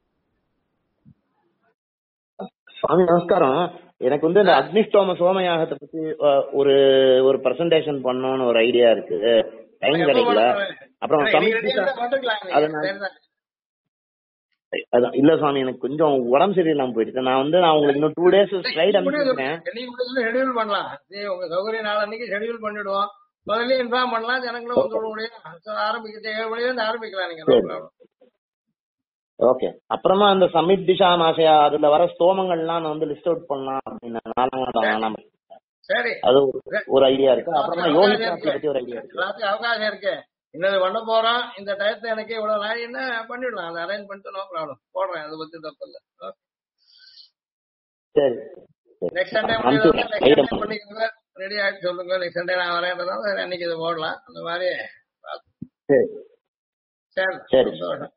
சுவாமி நமஸ்காரம். எனக்கு வந்து இந்த அக்னிஷ்டோம சோமயாகத்தை பத்தி ஒரு ஒரு பிரசன்டேஷன் பண்ணணும்னு ஒரு ஐடியா இருக்கு. டைம் கிடைக்கல. அப்புறம் அதான் இல்ல சுவாமி, எனக்கு கொஞ்சம் உடம்பு சரியில்லாம போயிடுச்சு. நான் உங்களுக்கு இன்னும் 2 days ஸ்லைட் அனுப்பிச்சிருக்கேன். ஷெடியூல் பண்ணலாம். உங்க சௌகரிய நாள் அன்னைக்கு ஷெடியூல் பண்ணிடுவோம். முதல்ல இன்ஃபார்ம் பண்ணலாம். ஜனங்களும் வந்து முடியும். ஆரம்பிக்கிறது 7 மணில இருந்து ஆரம்பிக்கலாம். நீங்க ஓகே. அப்புறமா அந்த சமித் திஷா மாசையா அதுல வர ஸ்தோமங்கள்லாம் நான் வந்து லிஸ்ட் அவுட் பண்ணலாம் அப்படின்னு சரி, அது ஒரு ஐடியா இருக்கு. அப்புறமா யோகி பத்தி ஒரு ஐடியா இருக்கு. அவகாசம் இருக்கு. இன்னது பண்ண போறோம். இந்த டயத்தை எனக்கு இவ்வளவு நாள் என்ன பண்ணிடலாம். அதை அரேஞ்ச் பண்ணிட்டு நோ ப்ராப்ளம் போடுறேன். அதை பத்தி தப்பு இல்லை. சரி, நெக்ஸ்ட் சண்டே பண்ணிக்கிறத ரெடி ஆகிட்டு சொல்லுங்க. நெக்ஸ்ட் சண்டே நான் வரேன்றதால அன்னைக்கு இதை போடலாம். அந்த மாதிரி சரி சரி.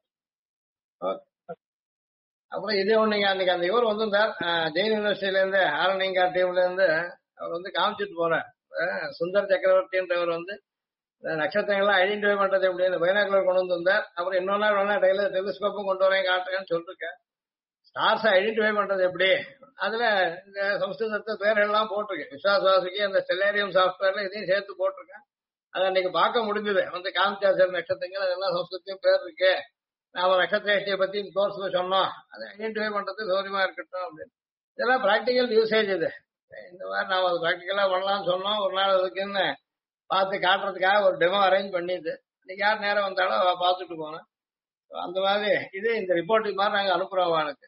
அப்புறம் இதே ஒண்ணுங்க, அன்னைக்கு அந்த இவர் வந்திருந்தார் ஜெயின் யூனிவர்சிட்டில இருந்து ஆரணிங்கா டீம்ல இருந்து. அவர் வந்து காமிச்சிட்டு போறார். சுந்தர் சக்கரவர்த்தின்றவர் வந்து நட்சத்திரங்கள்லாம் ஐடென்டிஃபை பண்றது எப்படின்னு பைனாகுலர் கொண்டு வந்திருந்தார். அப்புறம் இன்னொரு நாள் வேணா டெலிஸ்கோப்பும் கொண்டு வரேன் காட்டுறேன்னு சொல்லிருக்கேன். ஸ்டார்ஸ் ஐடென்டிஃபை பண்றது எப்படி, அதுல இந்த சம்ஸ்கிருதத்தை பேரெல்லாம் போட்டிருக்கேன். விஸ்வாசுக்கு அந்த ஸ்டெல்லேரியம் சாஃப்ட்வேர்ல இதையும் சேர்த்து போட்டிருக்கேன். அதை அன்னைக்கு பார்க்க முடிஞ்சது. வந்து காமிச்சா சார் நட்சத்திரங்கள் அதெல்லாம் சம்ஸ்கிருத்தையும் பேர் இருக்கு. நாம நட்சத்திரேஷ்டியை பத்தி கோர்ஸ்ல சொன்னோம். அதை ஐடென்டிஃபை பண்றது சௌரியமா இருக்கட்டும் அப்படின்னு. இதெல்லாம் பிராக்டிக்கல் யூசேஜ். இது இந்த மாதிரி நாம அது பிராக்டிக்கலா பண்ணலாம்னு சொன்னோம். ஒரு நாள் அதுக்குன்னு பார்த்து காட்டுறதுக்காக ஒரு டெமோ அரேஞ்ச் பண்ணிது. இன்னைக்கு யார் நேரம் வந்தாலும் அவ பார்த்துட்டு போனேன். அந்த மாதிரி இது இந்த ரிப்போர்ட் மாதிரி நாங்க அனுப்புறோம் அவனுக்கு.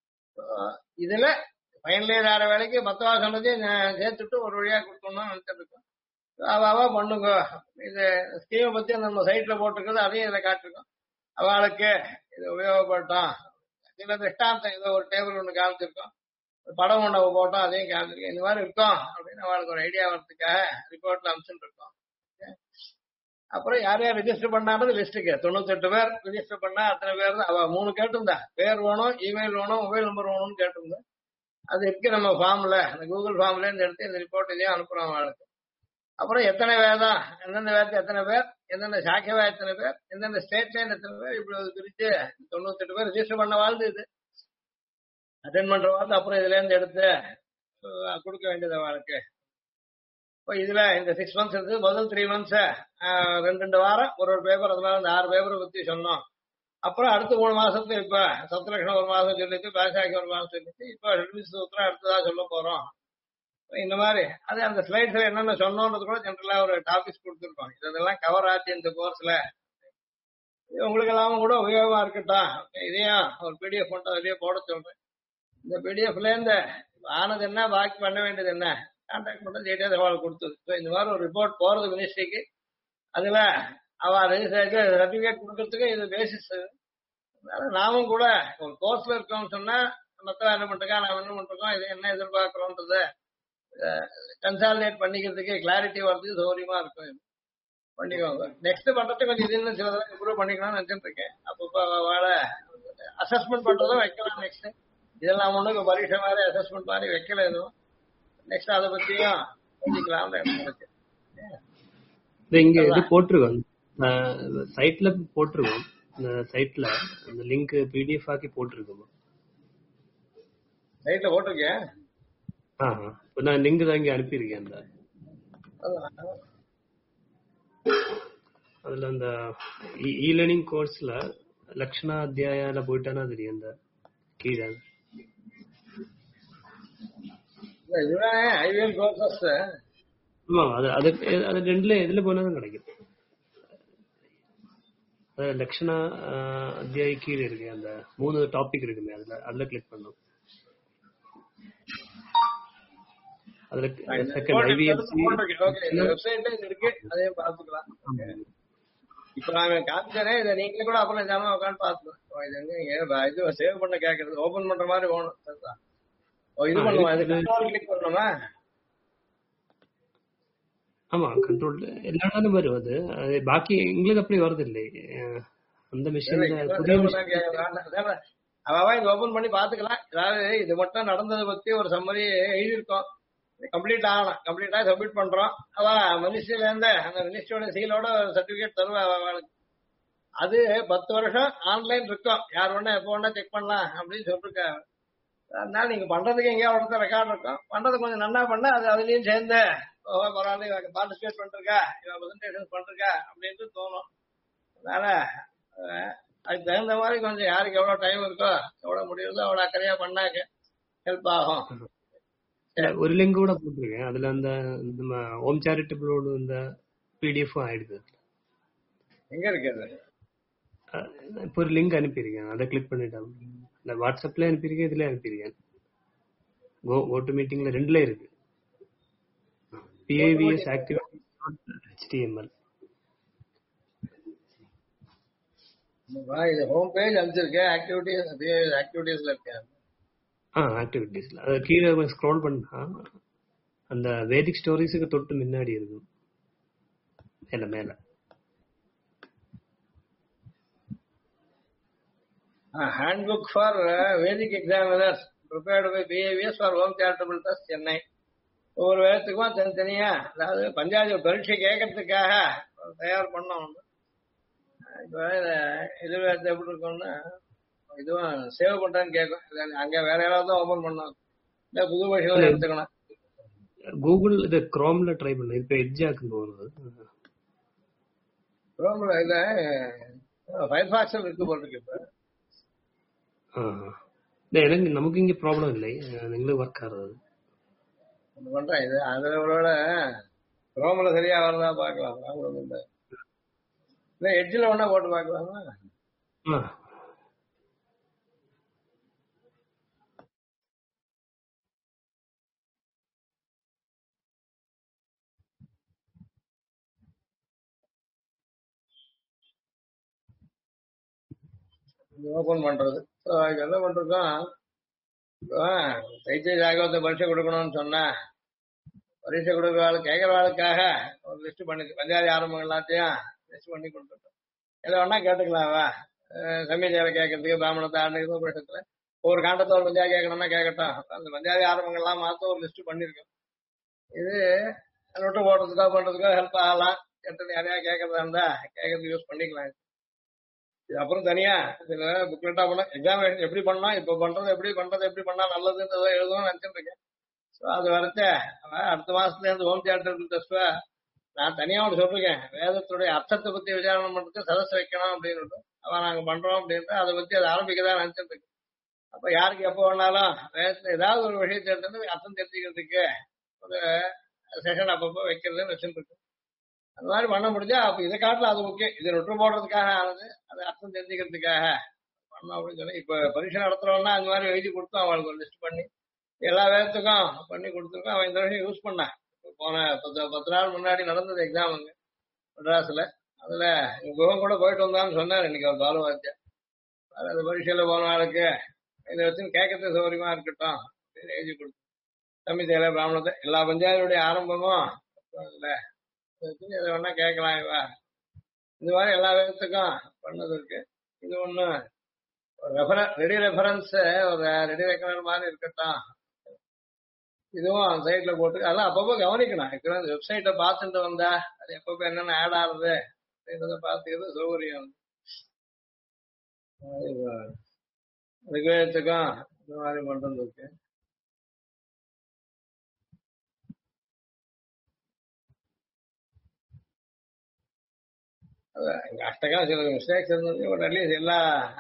இதுல ஃபைனலைஸ் ஆகிற வேலைக்கு மத்தவா சொன்னதையும் சேர்த்துட்டு ஒரு வழியா கொடுக்கணும்னு நினைச்சிட்டு இருக்கோம். அவ பண்ணுங்க. இது ஸ்கீமை பத்தி நம்ம சைட்ல போட்டிருக்கிறது அதையும் இதுல காட்டிருக்கோம். அவளுக்கு இது உபயோகப்பட்டோம். சில திஷ்டாந்தம் ஏதோ ஒரு டேபிள் ஒண்ணு காமிச்சிருக்கோம். படம் ஒண்ணு போட்டோம், அதையும் காமிச்சிருக்கோம். இந்த மாதிரி இருக்கும் அப்படின்னு அவளுக்கு ஒரு ஐடியா வரதுக்காக ரிப்போர்ட்ல அனுப்பிச்சுட்டு இருக்கோம். அப்புறம் யார் யார் ரெஜிஸ்டர் பண்ணாறது லிஸ்ட்டுக்கு 98 பேர் ரெஜிஸ்டர் பண்ணா அத்தனை பேர் தான். அவ 3 கேட்டிருந்தா. பேர் வேணும், இமெயில் வேணும், மொபைல் நம்பர் வேணும்னு கேட்டிருந்தா. அது இருக்கு நம்ம ஃபார்ம்ல, அந்த கூகுள் ஃபார்ம்ல இருந்து எடுத்து இந்த ரிப்போர்ட் இதையும் அனுப்புறோம் அவளுக்கு. அப்புறம் எத்தனை வேதம், எந்தெந்த வேதத்தை எத்தனை பேர், எந்தெந்த சாக்கியவா எத்தனை பேர், எந்தெந்த ஸ்டேட்ல எத்தனை பேர், இப்படி பிரிச்சு 98 பேர் ரெஜிஸ்டர் பண்ண வாழ்ந்து இது அட்டென்ட் பண்ற வாழ்ந்து. அப்புறம் இதுல இருந்து எடுத்து கொடுக்க வேண்டியது அவளுக்கு. இப்போ இதுல இந்த 6 months இருக்கு. முதல் 3 months 2 வாரம் ஒரு பேப்பர். அதனால இந்த 6 பேப்பரை பத்தி சொன்னோம். அப்புறம் அடுத்த 3 மாசத்துக்கு இப்ப சப்தலட்சணம் ஒரு மாசம் சொல்லிட்டு, பாசாக்கி ஒரு மாசம் சொல்லிட்டு, இப்ப சூத்திரம் அடுத்ததா சொல்ல போறோம். இந்த மாதிரி அது அந்த ஸ்லைட்ஸ்ல என்னென்ன சொன்னோன்றது கூட ஜென்ரலா ஒரு டாபிக்ஸ் கொடுத்துருக்கோம். இதெல்லாம் கவர் ஆச்சு இந்த கோர்ஸ்ல. உங்களுக்கு எல்லாம் கூட உபயோகமா இருக்கட்டும். இதையும் ஒரு பிடிஎஃப் மட்டும் அதுலயே போட சொல்றேன். இந்த பிடிஎஃப்ல இருந்து ஆனது என்ன, பாக்கி பண்ண வேண்டியது என்ன, கான்டாக்ட் மட்டும் டீட்டெயில்ஸ் அவளுக்கு கொடுத்தது. இந்த மாதிரி ஒரு ரிப்போர்ட் போறது மினிஸ்ட்ரிக்கு. அதுல அவ சர்டிபிகேட் கொடுக்கறதுக்கு இது பேசிஸ். அதனால நாமும் கூட ஒரு கோர்ஸ்ல இருக்கோம்னு சொன்னா மொத்தம் என்ன பண்ணிருக்கோம், நாம என்ன பண்ணிருக்கோம், இது என்ன எதிர்பார்க்கிறோம்ன்றத கன்சாலிடேட் பண்ணிக்கிறதுக்கு கிளாரிட்டி வர்றதுக்கு சௌகரியமா இருக்கும். பண்ணிக்கோங்க. நெக்ஸ்ட் பண்றது கொஞ்சம் இது இன்னும் சிலதெல்லாம் இம்ப்ரூவ் பண்ணிக்கணும்னு நினைச்சிட்டு இருக்கேன். அப்போ வேலை அசஸ்மெண்ட் பண்றதும் வைக்கலாம். நெக்ஸ்ட் இதெல்லாம் ஒண்ணு இப்ப பரீட்சை மாதிரி அசஸ்மெண்ட் மாதிரி வைக்கல எதுவும். நெக்ஸ்ட் அதை பத்தியும் தெரிஞ்சுக்கலாம். இங்க இது போட்டிருக்கோம், சைட்ல போட்டிருக்கோம். இந்த சைட்ல அந்த லிங்க் பிடிஎஃப் ஆக்கி போட்டிருக்கோம். சைட்ல போட்டிருக்கேன். இப்போ நான் லிங்க் தான் இங்க அனுப்பியிருக்கேன். அந்த அதுல அந்த இ லேர்னிங் கோர்ஸ்ல லக்ஷணா அத்தியாயால போயிட்டானா தெரியும். அந்த கீழே இதுதான் ஐவிஎல் கோர்சஸ். ஆமா, அது ரெண்டுல எதுல போனாலும் கிடைக்கும். லக்ஷணா அத்தியாய கீழே இருக்கு, அந்த 3 டாபிக் இருக்குமே, அதுல கிளிக் பண்ணும். அதுல செகண்ட் ஐவிஎல்சி இருக்கு, அதையும் பாத்துக்கலாம். இப்ப நாங்க காமிச்சேனே, இதை நீங்களே கூட அப்புறம் ஜாமா உட்காந்து பாத்துக்கலாம். இது சேவ் பண்ண கேக்குறது ஓபன் பண்ற மாதிரி போகணும். இது பண்ணுவோம், கிளிக் பண்ணணுமா? ஆமா, கண்ட்ரோல் எல்லா நாளும் வரும். அது பாக்கி எங்களுக்கு அப்படி வருது இல்லை. அந்த மிஷின்ல அவன் இது ஓபன் பண்ணி பாத்துக்கலாம். அதாவது இது மட்டும் நடந்ததை பத்தி ஒரு சம்மரி எழுதியிருக்கோம். கம்ப்ளீட் ஆகலாம். கம்ப்ளீட்டா சப்மிட் பண்றோம். அவ மினிஸ்ட்ரியில இருந்து அந்த மினிஸ்ட்ரியோட சீலோட சர்டிபிகேட் தருவா அவளுக்கு. அது 10 வருஷம் ஆன்லைன் இருக்கும். யார் வேணா எப்போ வேணா செக் பண்ணலாம் அப்படின்னு சொல்லிருக்காங்க. அதனால நீங்க பண்றதுக்கு எங்கேயா ஒருத்தர் ரெக்கார்ட் இருக்கும். பண்றது கொஞ்சம் நன்னா பண்ண அது அதுலயும் சேர்ந்து பரவாயில்ல பார்ட்டிசிபேட் பண்றா, இவன் பிரசன்டேஷன் பண்றா அப்படின்ட்டு தோணும். அதனால அதுக்கு தகுந்த மாதிரி கொஞ்சம் யாருக்கு எவ்வளவு டைம் இருக்கோ, எவ்வளவு முடியுதோ அவ்வளவு அக்கறையா பண்ணாக்க ஹெல்ப் ஆகும். ஒரு லிங்க் கூட போட்டிருக்கேன். அதுல அந்த நம்ம ஹோம் சேரிட்டபிளோட இந்த பிடிஎஃப் ஆயிடுது. எங்க இருக்குது? இப்போ ஒரு லிங்க் அனுப்பியிருக்கேன், அதை கிளிக் பண்ணிட்டேன். இந்த வாட்ஸ்அப்ல அனுப்பியிருக்கேன், இதுல அனுப்பியிருக்கேன். கோ டு மீட்டிங்ல ரெண்டுல இருக்கு. PAVS activity.html. இது ஹோம் பேஜ் அனுப்பிச்சிருக்கேன். ஆக்டிவிட்டீஸ்ல இருக்கேன். ஆக்டிவிட்டீஸ்ல அது கீழே ஸ்க்ரோல் பண்ணா அந்த வேதிக் ஸ்டோரிஸுக்கு தொட்டு முன்னாடி இருக்கும். மேல handbook for Vedic examiners prepared by PAVS for home charitable trust Chennai. ஒவ்வொரு வேதத்துக்குமா தனித்தனியா, அதாவது பஞ்சாயத்து பரீட்சை கேட்கறதுக்காக தயார் பண்ணோம். இப்போ இது வேதத்தை எப்படி இருக்கும்னா, இதுவும் சேவ் பண்றேன்னு கேட்கும். அங்க வேற யாராவது தான் ஓபன் பண்ணோம், இல்ல புது வருஷம் எடுத்துக்கணும். கூகுள் இது குரோம்ல ட்ரை பண்ண. இப்ப எட்ஜாக்கு போறது குரோம்ல இல்ல, ஃபயர்பாக்ஸ் இருக்கு போட்டுருக்கு. இப்ப எனக்கு நமக்கு இங்க ப்ராப்ளம் இல்லை, நீங்களும் ஒர்க் ஆகுறது பண்றேன். இது அதுல ஒருவேளை குரோம்ல சரியா வரதா பாக்கலாம். ப்ராப்ளம் இல்லை. இல்ல எட்ஜில் வேணா போட்டு பாக்கலாமா? ஓபன் பண்றது என்ன பண்றோம். தைத்திய ஜாகவத்தை பரீட்சை கொடுக்கணும்னு சொன்னா, பரீட்சை கொடுக்கறாள் கேட்கறவாளுக்காக ஒரு லிஸ்ட் பண்ணி பஞ்சாதி ஆரம்பங்கள் எல்லாத்தையும் லிஸ்ட் பண்ணி கொடுத்துருக்கோம். எதை வேணா கேட்டுக்கலாவா? சமீதியார கேட்கறதுக்கு பிராமணத்தை ஆண்டு பட்சத்துல ஒவ்வொரு காண்டத்தை ஒரு பஞ்சாதி கேட்கணும்னா கேட்கட்டும். அந்த பஞ்சாதி ஆரம்பங்கள்லாம் மாத்த ஒரு லிஸ்ட் பண்ணிருக்கோம். இது நோட்டு போடுறதுக்கோ பண்றதுக்கோ ஹெல்ப் ஆகலாம். நிறைய கேட்கறதா இருந்தா கேட்கறதுக்கு யூஸ் பண்ணிக்கலாம். இது அப்புறம் தனியா இதுல புக்லெட்டா பண்ண எக்ஸாமினேஷன் எப்படி பண்ணா, இப்ப பண்றது எப்படி பண்ணா நல்லதுன்றதை எழுதணும்னு நினைச்சிட்டு இருக்கேன். அது வரைச்ச அடுத்த மாசத்துல இருந்து ஹோம் தியேட்டர் டெஸ்ட் நான் தனியா ஒன்று சொல்லிருக்கேன். வேதத்துடைய அர்த்தத்தை பத்தி விசாரணை பண்றதுக்கு சதஸ் வைக்கணும் அப்படின்னு அவன் நாங்க பண்றோம் அப்படின்ட்டு அதை பத்தி அதை ஆரம்பிக்கதான் நினைச்சிட்டு இருக்கேன். அப்ப யாருக்கு எப்போ வேணாலும் வேதத்துல ஏதாவது ஒரு விஷயத்தை எடுத்து அர்த்தம் தெரிஞ்சுக்கிறதுக்கு ஒரு செஷன் அப்பப்போ வைக்கிறதுன்னு வச்சுட்டு இருக்கேன். அந்த மாதிரி பண்ண முடிஞ்சா அப்ப இதை காட்டில அது ஓகே. இது நொட்டு போடுறதுக்காக ஆனது, அது அர்த்தம் தெரிஞ்சுக்கிறதுக்காக பண்ணோம் அப்படின்னு சொல்லி இப்ப பரீட்சை நடத்துறோம்னா அந்த மாதிரி எழுதி கொடுத்தோம். அவளுக்கு ஒரு லிஸ்ட் பண்ணி எல்லா வேதத்துக்கும் பண்ணி கொடுத்துருக்கோம். அவன் இந்த வருஷம் யூஸ் பண்ணான். போன 10 நாள் முன்னாடி நடந்தது எக்ஸாமுங்க மெட்ராஸ்ல. அதுல குகம் கூட போயிட்டு வந்தான்னு சொன்னார் இன்னைக்கு அவர் பாலுவாத்தியா. அந்த பரீட்சையில போன நாளுக்கு இதை வச்சு கேட்கறது சௌகரியமா இருக்கட்டும் அப்படின்னு எழுதி கொடுத்தோம். சமிதியில பிராமணத்தை எல்லா பஞ்சாயத்துடைய ஆரம்பமும் அதுல இதை வேணா கேட்கலாம் இவா. இந்த மாதிரி எல்லா விதத்துக்கும் பண்ணது இருக்கு. இது ஒண்ணு ரெடி ரெஃபரன்ஸ் ஒரு ரெடி ரெக்கனர் மாதிரி இருக்கட்டும். இதுவும் சைட்ல போட்டு அதெல்லாம் அப்பப்போ கவனிக்கணும். ஆக்சுவலா அந்த வெப்சைட்டை பார்த்துட்டு வந்தா அது எப்பப்போ என்னென்ன ஆட் ஆகுது அப்படின்றத பார்த்துக்கிறது சௌகரியம். ரிக்வேதத்துக்கும் இந்த மாதிரி பண்றது இருக்கு. அஷ்டகம் சில மிஸ்டேக்ஸ் இருந்தது. பட் அட்லீஸ்ட் எல்லா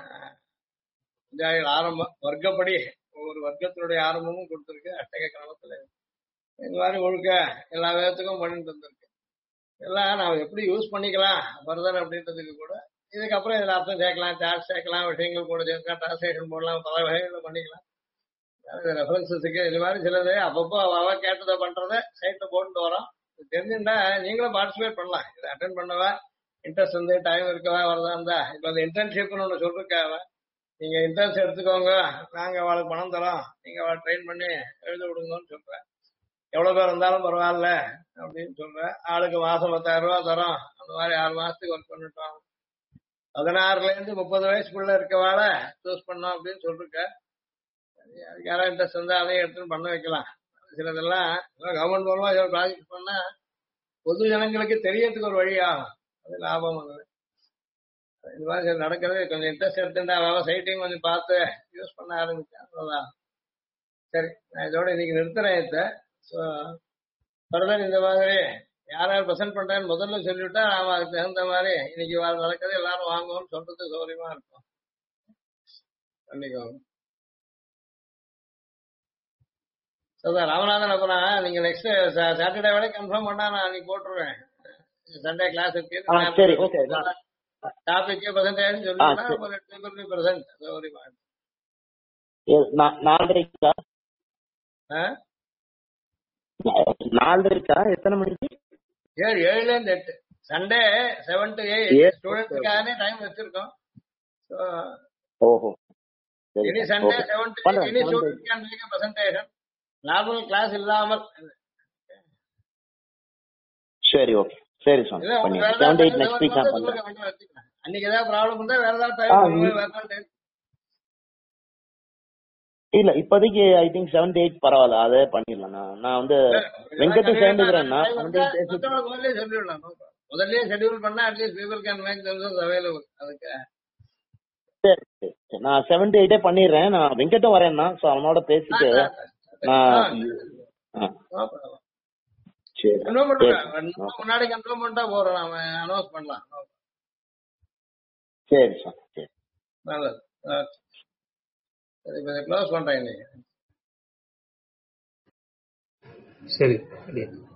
ஆரம்பம் வர்க்கப்படி ஒவ்வொரு வர்க்கத்தினுடைய ஆரம்பமும் கொடுத்துருக்கு அஷ்டக கிரமத்துல. இந்த மாதிரி ஒழுக்க எல்லா விதத்துக்கும் பண்ணிட்டு வந்திருக்கு. எல்லாம் நான் எப்படி யூஸ் பண்ணிக்கலாம் ஃபர்தர் அப்படின்றதுக்கு கூட இதுக்கப்புறம் இதுல அர்த்தம் சேர்க்கலாம், சார்ட் சேர்க்கலாம், விஷயங்கள் கூட சேர்க்கலாம், டிரான்ஸ்லேஷன் போடலாம், பல வகைகள் பண்ணிக்கலாம். ரெஃபரன்ஸுக்கு இது மாதிரி சிலது அப்பப்போ அவ கேட்டதை பண்றதை சைட்ல போட்டு வரோம். தெரிஞ்சுட்டா நீங்களும் பார்ட்டிசிபேட் பண்ணலாம். இதை அட்டன் பண்ணவா இன்ட்ரெஸ்ட் வந்து டைம் இருக்கவா வரதா இருந்தா இப்ப அந்த இன்டர்ன்ஷிப்னு ஒண்ணு சொல்லிருக்காவ. நீங்க இன்ட்ரெஸ்ட் எடுத்துக்கோங்க, நாங்க அவளுக்கு பணம் தரோம், நீங்க அவளை ட்ரெயின் பண்ணி எழுத விடுங்கன்னு சொல்றேன். எவ்வளவு பேர் இருந்தாலும் பரவாயில்ல அப்படின்னு சொல்றேன். ஆளுக்கு மாசம் 10,000 ரூபாய் தரோம். அந்த மாதிரி 6 மாசத்துக்கு ஒர்க் பண்ணிட்டோம். 16 இருந்து 30 வயசுக்குள்ள இருக்கவாள சூஸ் பண்ணோம் அப்படின்னு சொல்லிருக்க. யாராவது இன்ட்ரெஸ்ட் இருந்தா அதையும் எடுத்துன்னு பண்ண வைக்கலாம். சிலதெல்லாம் கவர்மெண்ட் மூலமா ப்ராஜெக்ட் பண்ணா பொது ஜனங்களுக்கு தெரியறதுக்கு ஒரு வழி ஆகும். அது லாபம். அது இது மாதிரி நடக்கிறது. கொஞ்சம் இன்ட்ரெஸ்ட் எடுத்துட்டா சைட்டையும் கொஞ்சம் பார்த்து யூஸ் பண்ண ஆரம்பிச்சேன். அவ்வளவுதான். சரி, நான் இதோட இன்னைக்கு நிறுத்துறேன். ஃபர்தர் இந்த மாதிரி யார் யார் ப்ரெசென்ட் பண்றேன்னு முதல்ல சொல்லிவிட்டா நாம அதுக்கு தகுந்த மாதிரி இன்னைக்கு நடக்கிறது எல்லாரும் வாங்குவோம்னு சொல்றது சௌகரியமா இருக்கும். பண்ணிக்கோங்க. சார் ராமநாதன், அப்புறம் நீங்க நெக்ஸ்ட் சாட்டர்டே வரை கன்ஃபார்ம் பண்ணா நான் அன்னைக்கு போட்டுருவேன். சண்டே கிளாஸ் இருக்கு. சரி, ஓகே. டாபிக் பிரசன்டேஷன் சொல்லிட்டா பிரசன்ட் சௌகரியமா இருக்கும். 4:30 எத்தனை மணிக்கு? 7 இருந்து 8. சண்டே 7 to 8 ஸ்டூடெண்ட்ஸ்க்கான டைம் வச்சிருக்கோம். ஓஹோ, any Sunday 7 to 8 any student can make a presentation. Normal class இல்லாமல். சரி, ஓகே. சரி சாமி, பண்ணி 7 8 நெக்ஸ்ட் வீக் நான் பண்றேன். அன்னைக்கு ஏதாவது ப்ராப்ளம் இருந்தா வேற ஏதாவது டைம் இல்ல, இப்போதைக்கு ஐ திங்க் 7 to 8 பரவாயில்ல, அதே பண்ணிடலாம். நான் வந்து வெங்கட்டும் சேர்ந்துக்கிறேன்னா சொல்லிடலாம். முதல்லயே ஷெட்யூல் பண்ணா at least people can make themselves available. அதுக்கு சரி, நான் 7 to 8 பண்ணிடுறேன். நான் வெங்கட்டும் வரேன்னா, சோ அவனோட பேசிட்டு நான் சரி முன்னாடி கன்ஃபார்ம் பண்ணிட்டா போறோம், நாம அனௌன்ஸ் பண்ணலாம். சரி சார், சரி, நல்லது. சரி, இப்ப க்ளோஸ் பண்றேன். சரி.